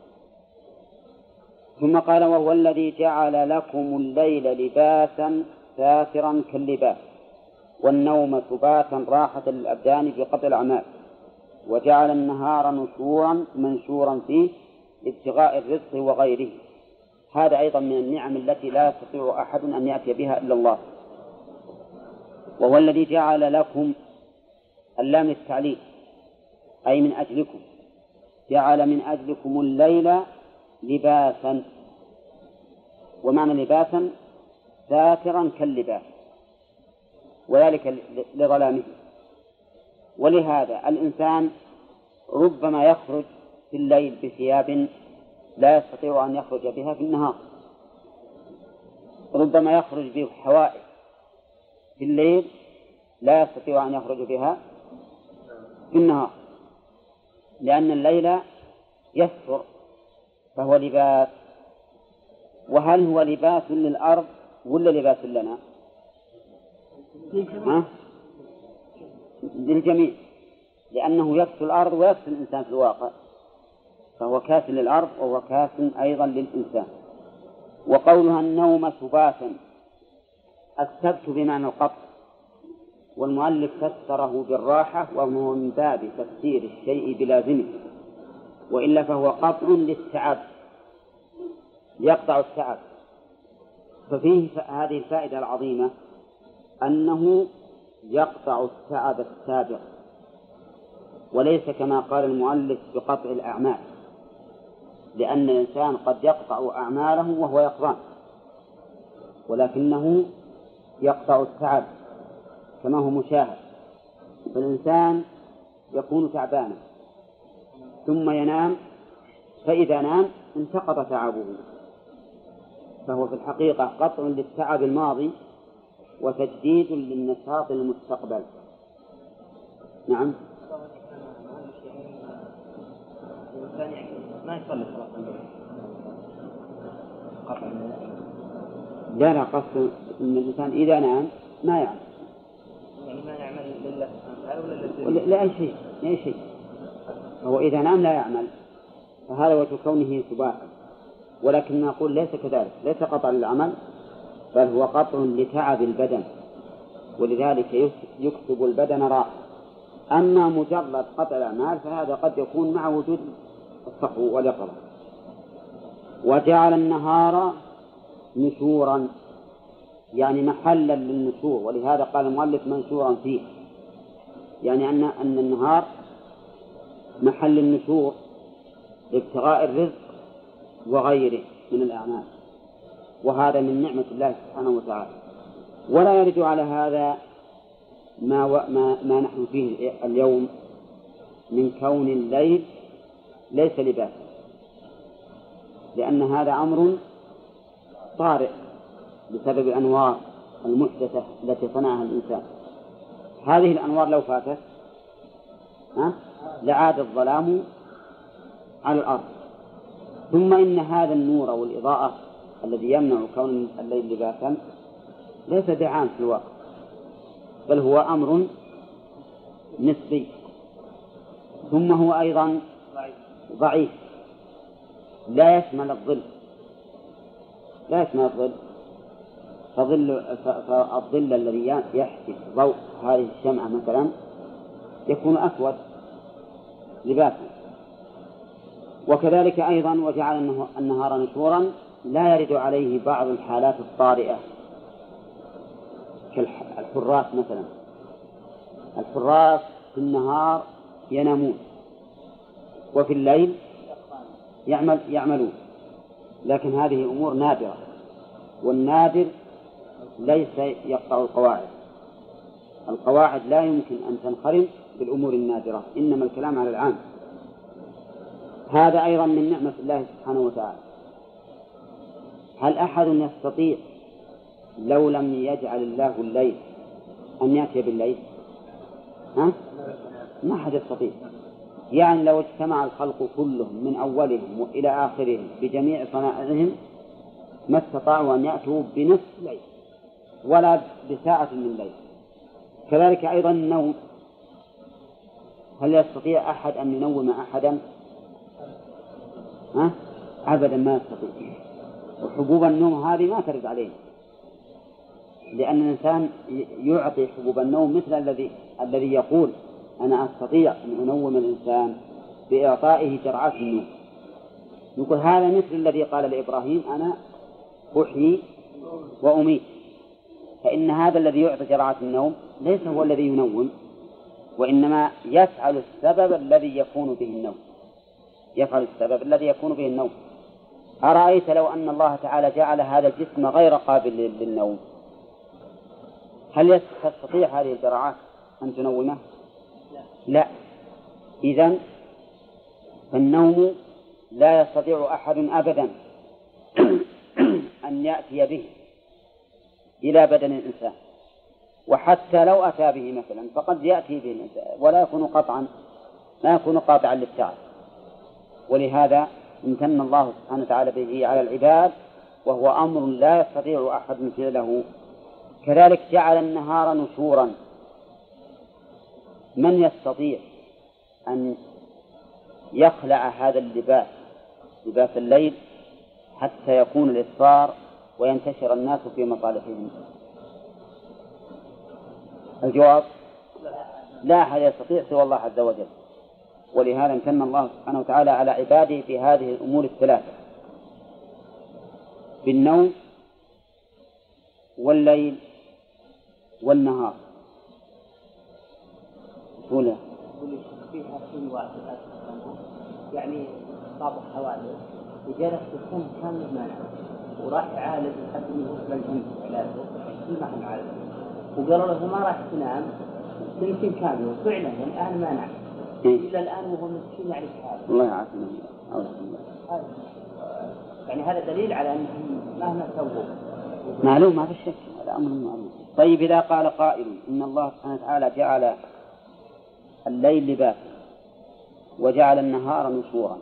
ثم قال وهو الذي جعل لكم الليل لباسا ساترا كاللباس والنوم سباتا راحة للأبدان بقطع الأعمال وجعل النهار نشورا منشورا فيه لابتغاء الرزق وغيره. هذا أيضا من النعم التي لا يستطيع أحد أن يأتي بها إلا الله. وهو الذي جعل لكم، اللام التعليل أي من أجلكم، جعل من أجلكم الليل لباسا، ومعنى لباسا ساترا كاللباس، وذلك لظلامه. ولهذا الإنسان ربما يخرج في الليل بثياب لا يستطيع أن يخرج بها في النهار، ربما يخرج بحوائج في الليل لا يستطيع أن يخرج بها في النهار، لأن الليل يستر فهو لباس. وهل هو لباس للأرض ولا لباس لنا؟ للجميع، لأنه يكسو الأرض ويكسو الإنسان في الواقع، فهو كاس للأرض وهو كاس أيضا للإنسان. وقولها النوم سباتا، السبت بمعنى القطع، والمؤلف فسره بالراحة وهو من باب تفسير الشيء بلازمه، وإلا فهو قطع للتعب، يقطع التعب. ففيه هذه الفائدة العظيمة أنه يقطع التعب السابق، وليس كما قال المؤلف بقطع الأعمال، لأن الإنسان قد يقطع أعماله وهو يقظان، ولكنه يقطع التعب كما هو مشاهد. فالإنسان يكون تعبانا ثم ينام، فإذا نام انتقض تعبه، فهو في الحقيقة قطع للتعب الماضي وتجديد للنشاط المستقبل. نعم. ما يصلي صلاة قطع. لا قصد أن الإنسان إذا نام ما يعمل، يعني ما يعمل لله سبحانه ولا لا أي شيء، هو إذا نام لا يعمل، فهذا وجه كونه سباحا. ولكن نقول ليس كذلك، ليس قطع للعمل بل هو قطع لتعب البدن، ولذلك يكسب البدن راحة. أما مجرد قطع الأعمال فهذا قد يكون مع وجود الصحو واليقظة. وجعل النهار نشورا، يعني محلا للنشور، ولهذا قال المؤلف منشورا فيه، يعني أن النهار محل النشور لابتغاء الرزق وغيره من الأعمال، وهذا من نعمة الله سبحانه وتعالى. ولا يرد على هذا ما نحن فيه اليوم من كون الليل ليس لباسا، لأن هذا أمر طارئ بسبب الأنوار المحدثة التي صنعها الإنسان. هذه الأنوار لو فاتت لعاد الظلام على الأرض. ثم إن هذا النور والإضاءة الذي يمنع كون الليل لباسا ليس دعام في الواقع، بل هو أمر نسبي. ثم هو أيضا ضعيف، لا يشمل الظل، فالظل الذي يحجب ضوء هذه الشمعة مثلا يكون أسود لباسا. وكذلك أيضا وجعل النهار نشورا لا يرد عليه بعض الحالات الطارئة كالحراس مثلا. الحراس في النهار ينامون وفي الليل يعملون، لكن هذه أمور نادرة، والنادر ليس يقطع القواعد. القواعد لا يمكن أن تنخرم بالأمور النادرة، إنما الكلام على العام. هذا أيضا من نعمة الله سبحانه وتعالى. هل أحد يستطيع لو لم يجعل الله الليل أن يأتي بالليل؟ ما أحد يستطيع. يعني لو اجتمع الخلق كلهم من أولهم إلى آخرهم بجميع صنائعهم ما استطاعوا أن يأتوا بنصف ليل ولا بساعة من ليل. كذلك أيضا النوم، هل يستطيع أحد أن ينوم أحدا؟ أبدا ما يستطيع. وحبوب النوم هذه ما ترد عليه، لأن الإنسان يعطي حبوب النوم مثل الذي يقول أنا أستطيع أن أنوم الإنسان بإعطائه جرعات النوم. يقول هذا مثل الذي قال لإبراهيم أنا أحيي وأميت. فإن هذا الذي يعطي جرعات النوم ليس هو الذي ينوم، وإنما يفعل السبب الذي يكون به النوم. يفعل السبب الذي يكون به النوم. أرأيت لو أن الله تعالى جعل هذا الجسم غير قابل للنوم، هل تستطيع هذه الجرعات أن تنومه؟ لا. إذن فالنوم لا يستطيع أحد أبدا أن يأتي به إلى بدن الإنسان، وحتى لو أتى به مثلا فقد يأتي به الإنسان ولا يكون قطعا، ما يكون قاطعا للتعب. ولهذا امتن الله سبحانه وتعالى به على العباد، وهو أمر لا يستطيع أحد فعله. كذلك جعل النهار نشورا. من يستطيع أن يخلع هذا اللباس، لباس الليل، حتى يكون الإسفار وينتشر الناس في مصالحهم؟ الجواب لا أحد يستطيع سوى الله عز وجل. ولهذا امتن الله سبحانه وتعالى على عباده في هذه الأمور الثلاثة: بالنوم والليل والنهار. ولا فيها شيء واحد يعني طابق حوادث وجلس السنة كاملة مانع، وراح يعالج لحد ما يوصل الجنة علاجه كل ما كان عالج، وقالوا له ما راح تنام سنتين كاملة، وفعلا الآن مانع إلا الآن وهو مسكين يعني حاله. الله يعافينا. يعني هذا دليل على أنهم مهما سووا معلوم، ما في شك، هذا أمر معلوم. طيب إذا قال قائل إن الله سبحانه وتعالى جعل الليل لباسا وجعل النهار نشورا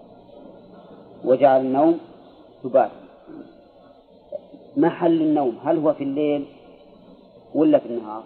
وجعل النوم سباتا، محل النوم هل هو في الليل ولا في النهار؟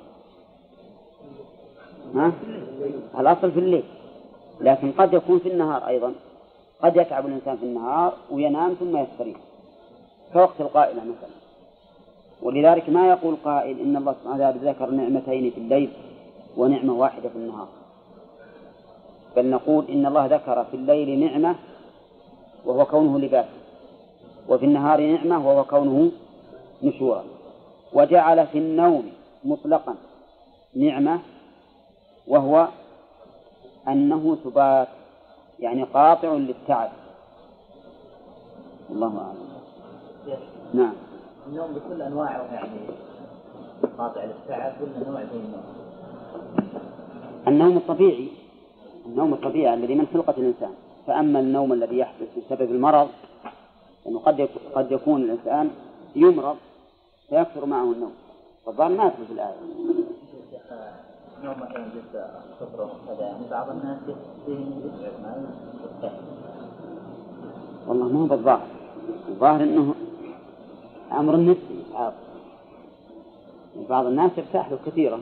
الأصل في الليل، لكن قد يكون في النهار أيضا. قد يتعب الإنسان في النهار وينام ثم يستريح كوقت القائلة مثلا. ولذلك ما يقول قائل إن الله سبحانه وتعالى ذكر نعمتين في الليل ونعمة واحدة في النهار، بل نقول إن الله ذكر في الليل نعمة وهو كونه لباس، وفي النهار نعمة وهو كونه نشورا، وجعل في النوم مطلقا نعمة وهو أنه سبات، يعني قاطع للتعب. الله أعلم. نعم. النوم بكل أنواعه يعني قاطع للتعب ولا نوع زي النوم؟ النوم الطبيعي، النوم الطبيعي الذي من خلقة الإنسان. فأما النوم الذي يحدث بسبب المرض، يعني قد يكون الإنسان يمرض فيكثر معه النوم، فالظاهر ما يدخل في الآية. نوم مثلا جلسة صفر وكذا، بعض الناس يتعب معه والله ما هو بالظاهر، الظاهر إنه أمر نفسي عاطل. بعض الناس يرتاح له كثيرا.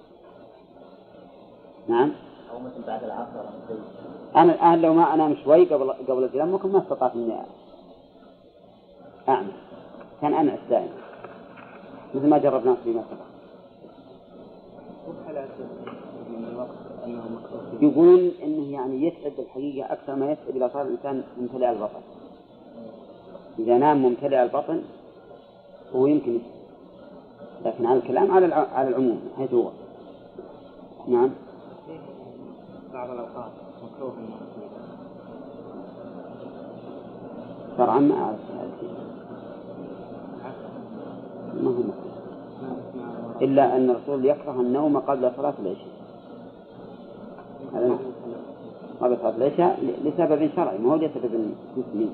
نعم. أو مثل بعد العصر. أنا الآن لو ما أنام شوي قبل الكلام ممكن ما استطعت إني أعمل، كان أنا دائما مثل ما جربنا فيما سبق. حالات من الوقت يقولون إنه يعني يتعب الحقيقة أكثر ما يتعب إذا صار الإنسان ممتلئ البطن. إذا نام ممتلئ البطن هو يمكن يتعب. لكن على الكلام على العموم حيث هو. نعم. بعض الأوقات مكروه شرعا ما أعرف ما هو مكروه إلا أن الرسول يكره النوم قبل صلاة العشاء. هذا قبل صلاة العشاء لسبب شرعي ما هو لسبب جسمي.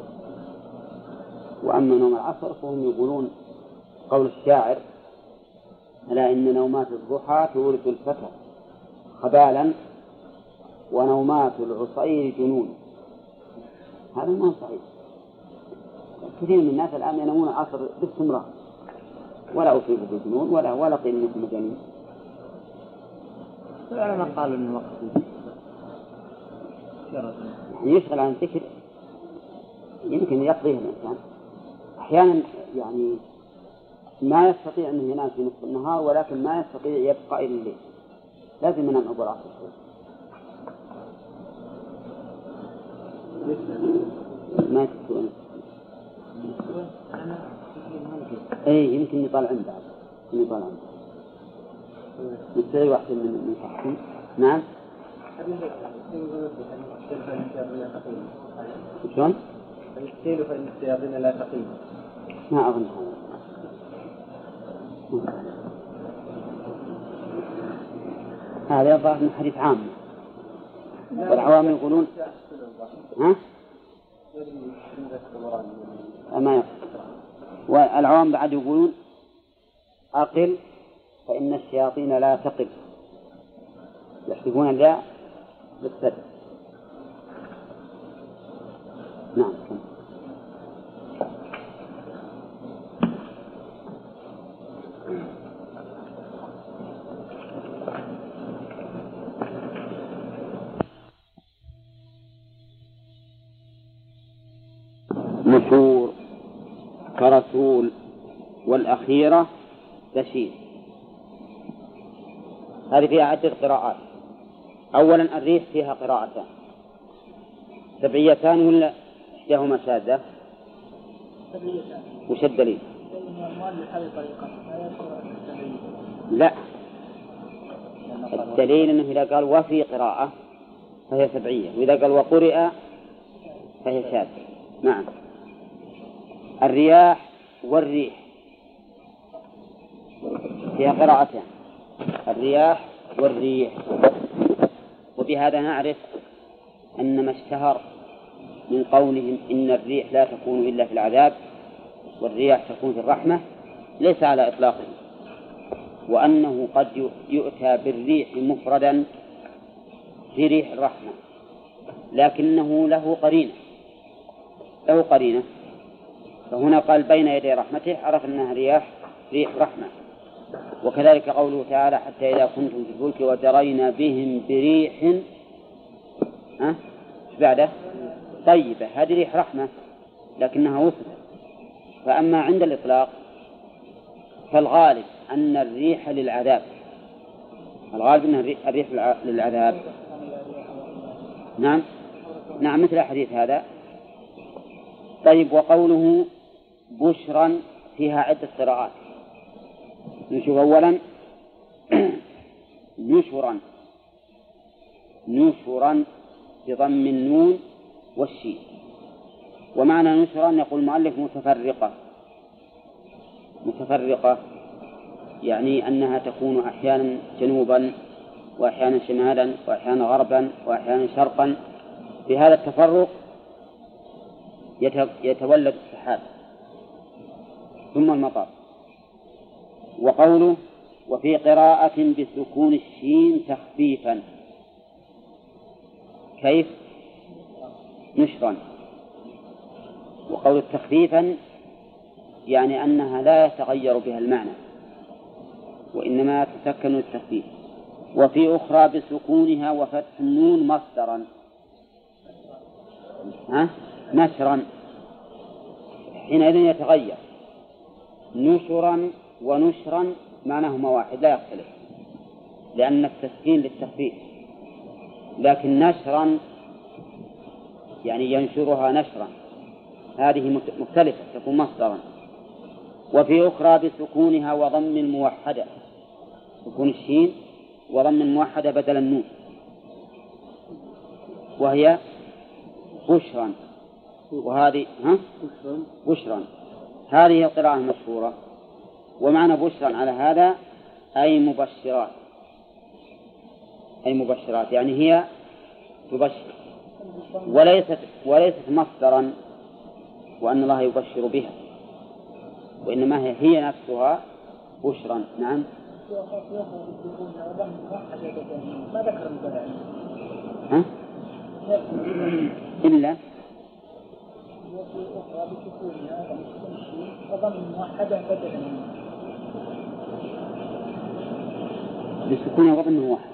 وأما نوم العصر فهم يقولون قول الشاعر ألا إن نومات الضحى تورث الفتى خبالا ونومات العصير جنون. هذا ما صحيح. كثير من الناس الآن ينامون العصر باستمرار ولا أصيبوا بالجنون ولا قيل منكم مجانين. ما قالوا إنه وقت يعني يشغل عن الذكر يمكن يقضيه الإنسان أحيانا. يعني ما يستطيع أنه ينام في نصف النهار ولكن ما يستطيع يبقى إلى الليل لازم ينام أبو العصر. ما تسوون أي يمكن يطالعون بعد يطالعون نستطيع واحد من صحهم. نعم. شلون؟ الستيل فالسيارين لا تقيم. ما أظن هذا يظهر من حديث عام. والعوام يقولون ها؟ ما يقول. والعوام بعد يقولون أقل فإن الشياطين لا تقل يحسبون الياء بالسد. نعم. نشور كرسول والأخيرة تشير. هذه فيها عدة قراءات. أولا الريح فيها قراءتان سبعيتان ولا إحداهما شاذة؟ وش الدليل؟ لا الدليل أنه إذا قال وفي قراءة فهي سبعية وإذا قال وقرئ فهي شاذة. نعم. الرياح والريح فيها قراءتان الرياح والريح. وبهذا نعرف أن ما اشتهر من قولهم إن الريح لا تكون إلا في العذاب والرياح تكون في الرحمة ليس على إطلاقه. وأنه قد يؤتى بالريح مفردا في ريح الرحمة لكنه له قرينة فهنا قال بين يدي رحمته عرف أنها ريح رحمة. وكذلك قوله تعالى حتى إذا كنتم في الفلك وجرينا بهم بريح بعده طيبة هذه ريح رحمة لكنها وصفت. فأما عند الإطلاق فالغالب أن الريح للعذاب للعذاب. نعم مثل حديث هذا. طيب وقوله بشرا فيها عدة قراءات. نشوف أولا نشرا بضم النون والشين. ومعنى نشرا يقول المؤلف متفرقة يعني أنها تكون أحيانا جنوبا وأحيانا شمالا وأحيانا غربا وأحيانا شرقا. بهذا التفرق يتولد السحاب ثم المطر. وقوله وفي قراءة بسكون الشين تخفيفا كيف نشرا. وقول تخفيفا يعني أنها لا يتغير بها المعنى وإنما تسكن التخفيف. وفي أخرى بسكونها وفتح النون مصدرا نشرا حينئذ يتغير. نشرا ونشرا معناهما واحد لا يختلف لأن التسكين للتخفيف لكن نشرا يعني ينشرها نشرا، هذه مختلفة تكون مصدرا. وفي أخرى بسكونها وضم الموحدة، سكون الشين وضم الموحدة بدل النون، وهي بشرا. وهذه بشرا، هذه القراءة المشهورة. ومعنى بشرا على هذا أي مبشرات، أي مبشرات، يعني هي تبشر وليست مصدرا وأن الله يبشر بها، وإنما هي نفسها بشرا. نعم. ما ذكر البدع إلا وفي أخرى بسكونها وضم موحدة بدلا بسكون وضم واحد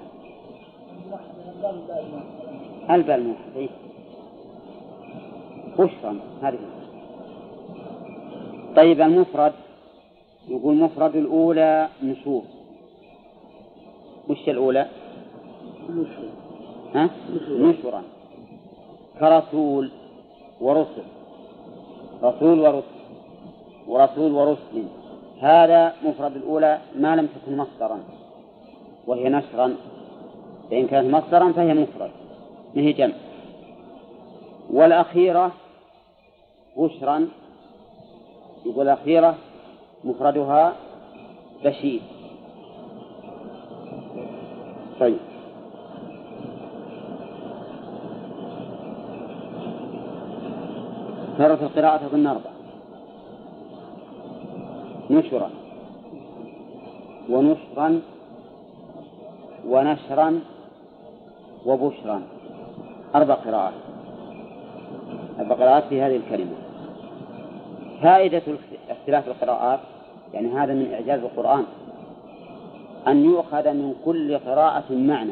الباء الموحد بشرا هذه. طيب المفرد، يقول مفرد الأولى نشور. وش الأولى؟ نشرا، كرسول ورسل، رسول ورسل، ورسول ورسل، هذا مفرد الأولى ما لم تكن مصدرا وهي نشرا، فإن كانت مصدرا فهي مفرد ما هي جمع. والأخيرة بشرا، يقول الأخيرة مفردها بشير. طيب مرت القراءة ضمن 4: نشرا ونشرا ونشرا وبشرا، 4 قراءات، 4 قراءات في هذه الكلمة. فائدة اختلاف القراءات يعني هذا من إعجاز القرآن، أن يؤخذ من كل قراءة معنى،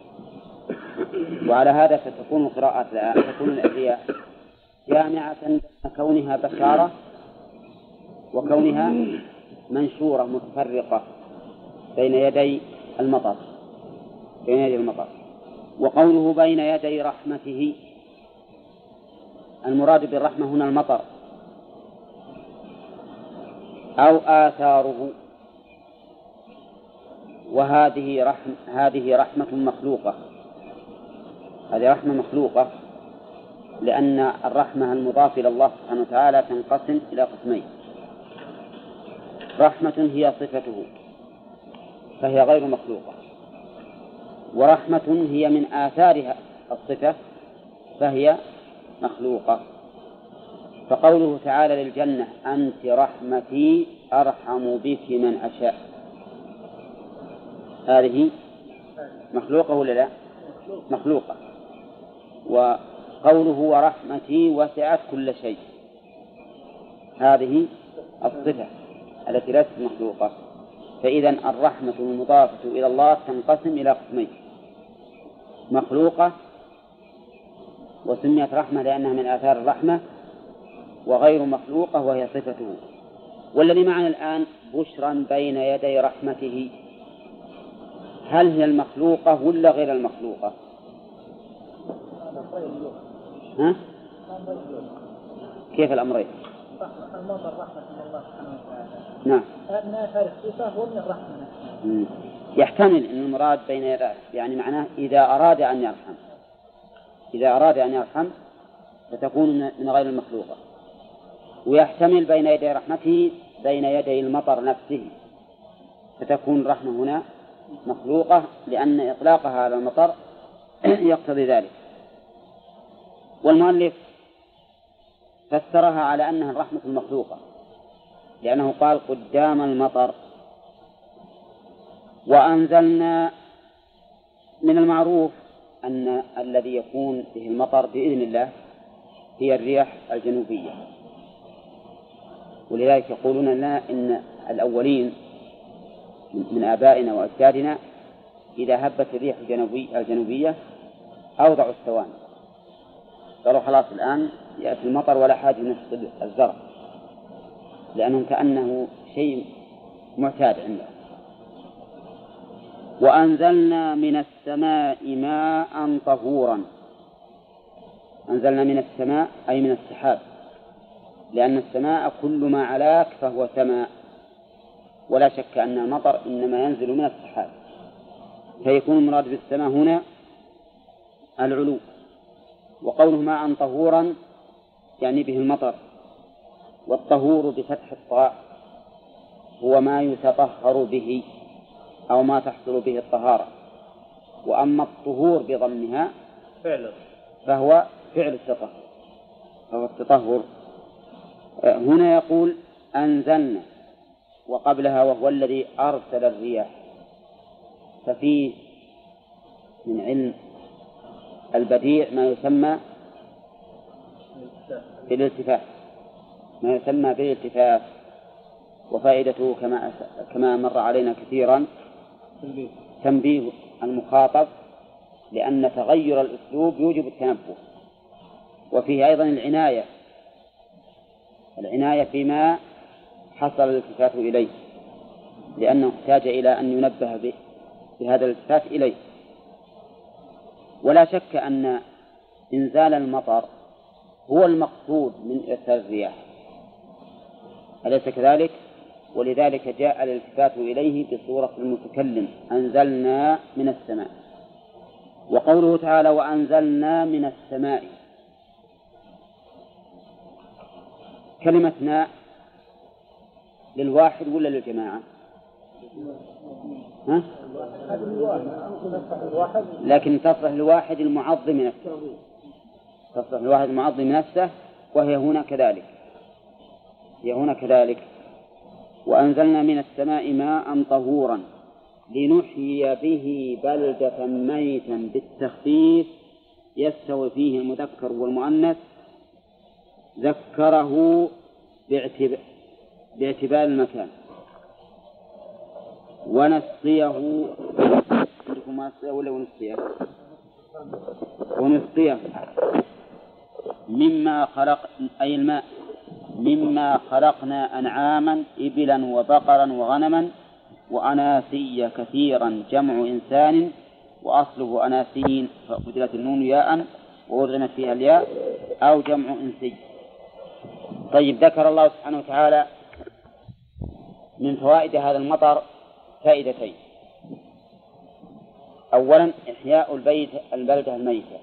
وعلى هذا فتكون القراءات تكون الأدعية جامعة بين كونها بشارة وكونها منشورة متفرقة بين يدي المطر، بين يدي المطر. وقوله بين يدي رحمته، المراد بالرحمة هنا المطر أو آثاره، وهذه رحمة مخلوقة، هذه رحمة مخلوقة، لأن الرحمة المضافة إلى الله سبحانه وتعالى تنقسم إلى قسمين: رحمة هي صفته فهي غير مخلوقة، ورحمة هي من آثارها الصفة فهي مخلوقة. فقوله تعالى للجنة: أنت رحمتي أرحم بك من أشاء، هذه مخلوقة ولا لا؟ مخلوقة. وقوله ورحمتي وسعت كل شيء، هذه الصفة التي ليست مخلوقة. فإذا الرحمة المضافة إلى الله تنقسم إلى قسمين: مخلوقة وسميت رحمة لأنها من آثار الرحمة، وغير مخلوقة وهي صفته. والذي معنا الآن بشرا بين يدي رحمته، هل هي المخلوقة ولا غير المخلوقة؟ ها؟ كيف الأمرين؟ المطر رحمة من الله سبحانه وتعالى. نعم. من آثار الصفة ومن الرحمة نفسها. يحتمل أن المراد بين يديه يعني معناه إذا أراد أن يرحم، إذا أراد أن يرحم فتكون من غير المخلوقة. ويحتمل بين يدي رحمته بين يدي المطر نفسه، فتكون الرحمة هنا مخلوقة، لأن إطلاقها على المطر يقتضي ذلك. والمؤلف فسرها على أنها الرحمة المخلوقة، لأنه قال قدام المطر. وأنزلنا، من المعروف أن الذي يكون به المطر بإذن الله هي الرياح الجنوبية، ولذلك يقولون لنا إن الأولين من آبائنا وأجدادنا إذا هبت الريح الجنوبية أوضعوا الثواني، قالوا خلاص الآن يأتي المطر ولا حاجة نحصد الزرع، لأنهم كأنه شيء معتاد عندهم. وأنزلنا من السماء ماء طهورا. أنزلنا من السماء أي من السحاب، لأن السماء كل ما علاك فهو سماء، ولا شك أن المطر إنما ينزل من السحاب، فيكون المراد بالسماء هنا العلو. وقوله ماء طهورا يعني به المطر، والطهور بفتح الطاء هو ما يتطهر به أو ما تحصل به الطهارة، وأما الطهور بضمها فهو فعل التطهر، فهو التطهر. هنا يقول أنزلنا، وقبلها وهو الذي أرسل الرياح، ففيه من علم البديع ما يسمى بالالتفاف، ما يسمى بالالتفاف، وفائدته كما مر علينا كثيرا تنبيه المخاطب، لأن تغير الأسلوب يوجب التنبه. وفيه أيضا العناية فيما حصل الالتفات إليه، لأنه احتاج إلى أن ينبه بهذا الالتفات إليه. ولا شك أن إنزال المطر هو المقصود من إرسال الرياح، أليس كذلك؟ ولذلك جاء الالتفات إليه بصورة المتكلم، أنزلنا من السماء. وقوله تعالى وأنزلنا من السماء، كلمة ماء للواحد ولا للجماعة؟ ها؟ لكن تصلح لواحد المعظم نفسه، تصلح لواحد المعظم نفسه، وهي هنا كذلك، هي هنا كذلك. وأنزلنا من السماء ماء طهورا لنحيي به بلدة ميتا بالتخفيف يستوي فيه المذكر والمؤنث، ذكره باعتبار المكان، ونسقيه ونسقيه مما خلق أي الماء مما خلقنا أنعاما إبلا وبقرا وغنما وأناسيا كثيرا جمع إنسان، وأصله أناسين فبدلت النون ياء وأدغمت فيها الياء أو جمع إنسي. طيب، ذكر الله سبحانه وتعالى من فوائد هذا المطر فائدتين. أولا إحياء البلدة الميتة،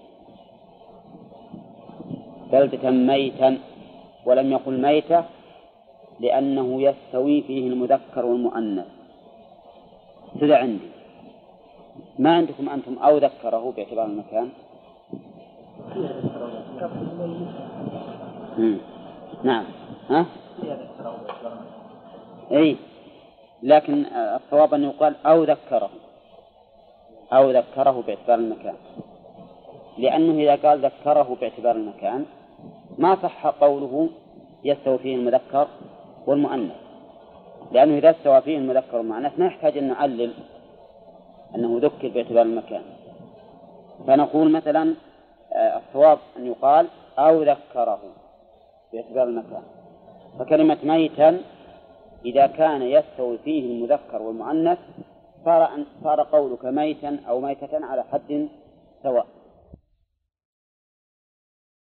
بلدة ميتا، ولم يقل ميتة لأنه يستوي فيه المذكر والمؤنث. هذا عندي، ما عندكم أنتم أو ذكره باعتبار المكان؟ نعم، ها؟ أي، لكن الصواب أن يقال أو ذكره باعتبار المكان، لأنه إذا قال ذكره باعتبار المكان ما صح قوله يستوي فيه المذكر والمؤنث، لأنه إذا استوى فيه المذكر والمؤنث ما يحتاج أن نعلل أنه ذكر باعتبار المكان. فنقول مثلا الصواب أن يقال أو ذكره باعتبار المكان. فكلمة ميتا إذا كان يستوي فيه المذكر والمؤنث صار قولك ميتا أو ميتة على حد سواء.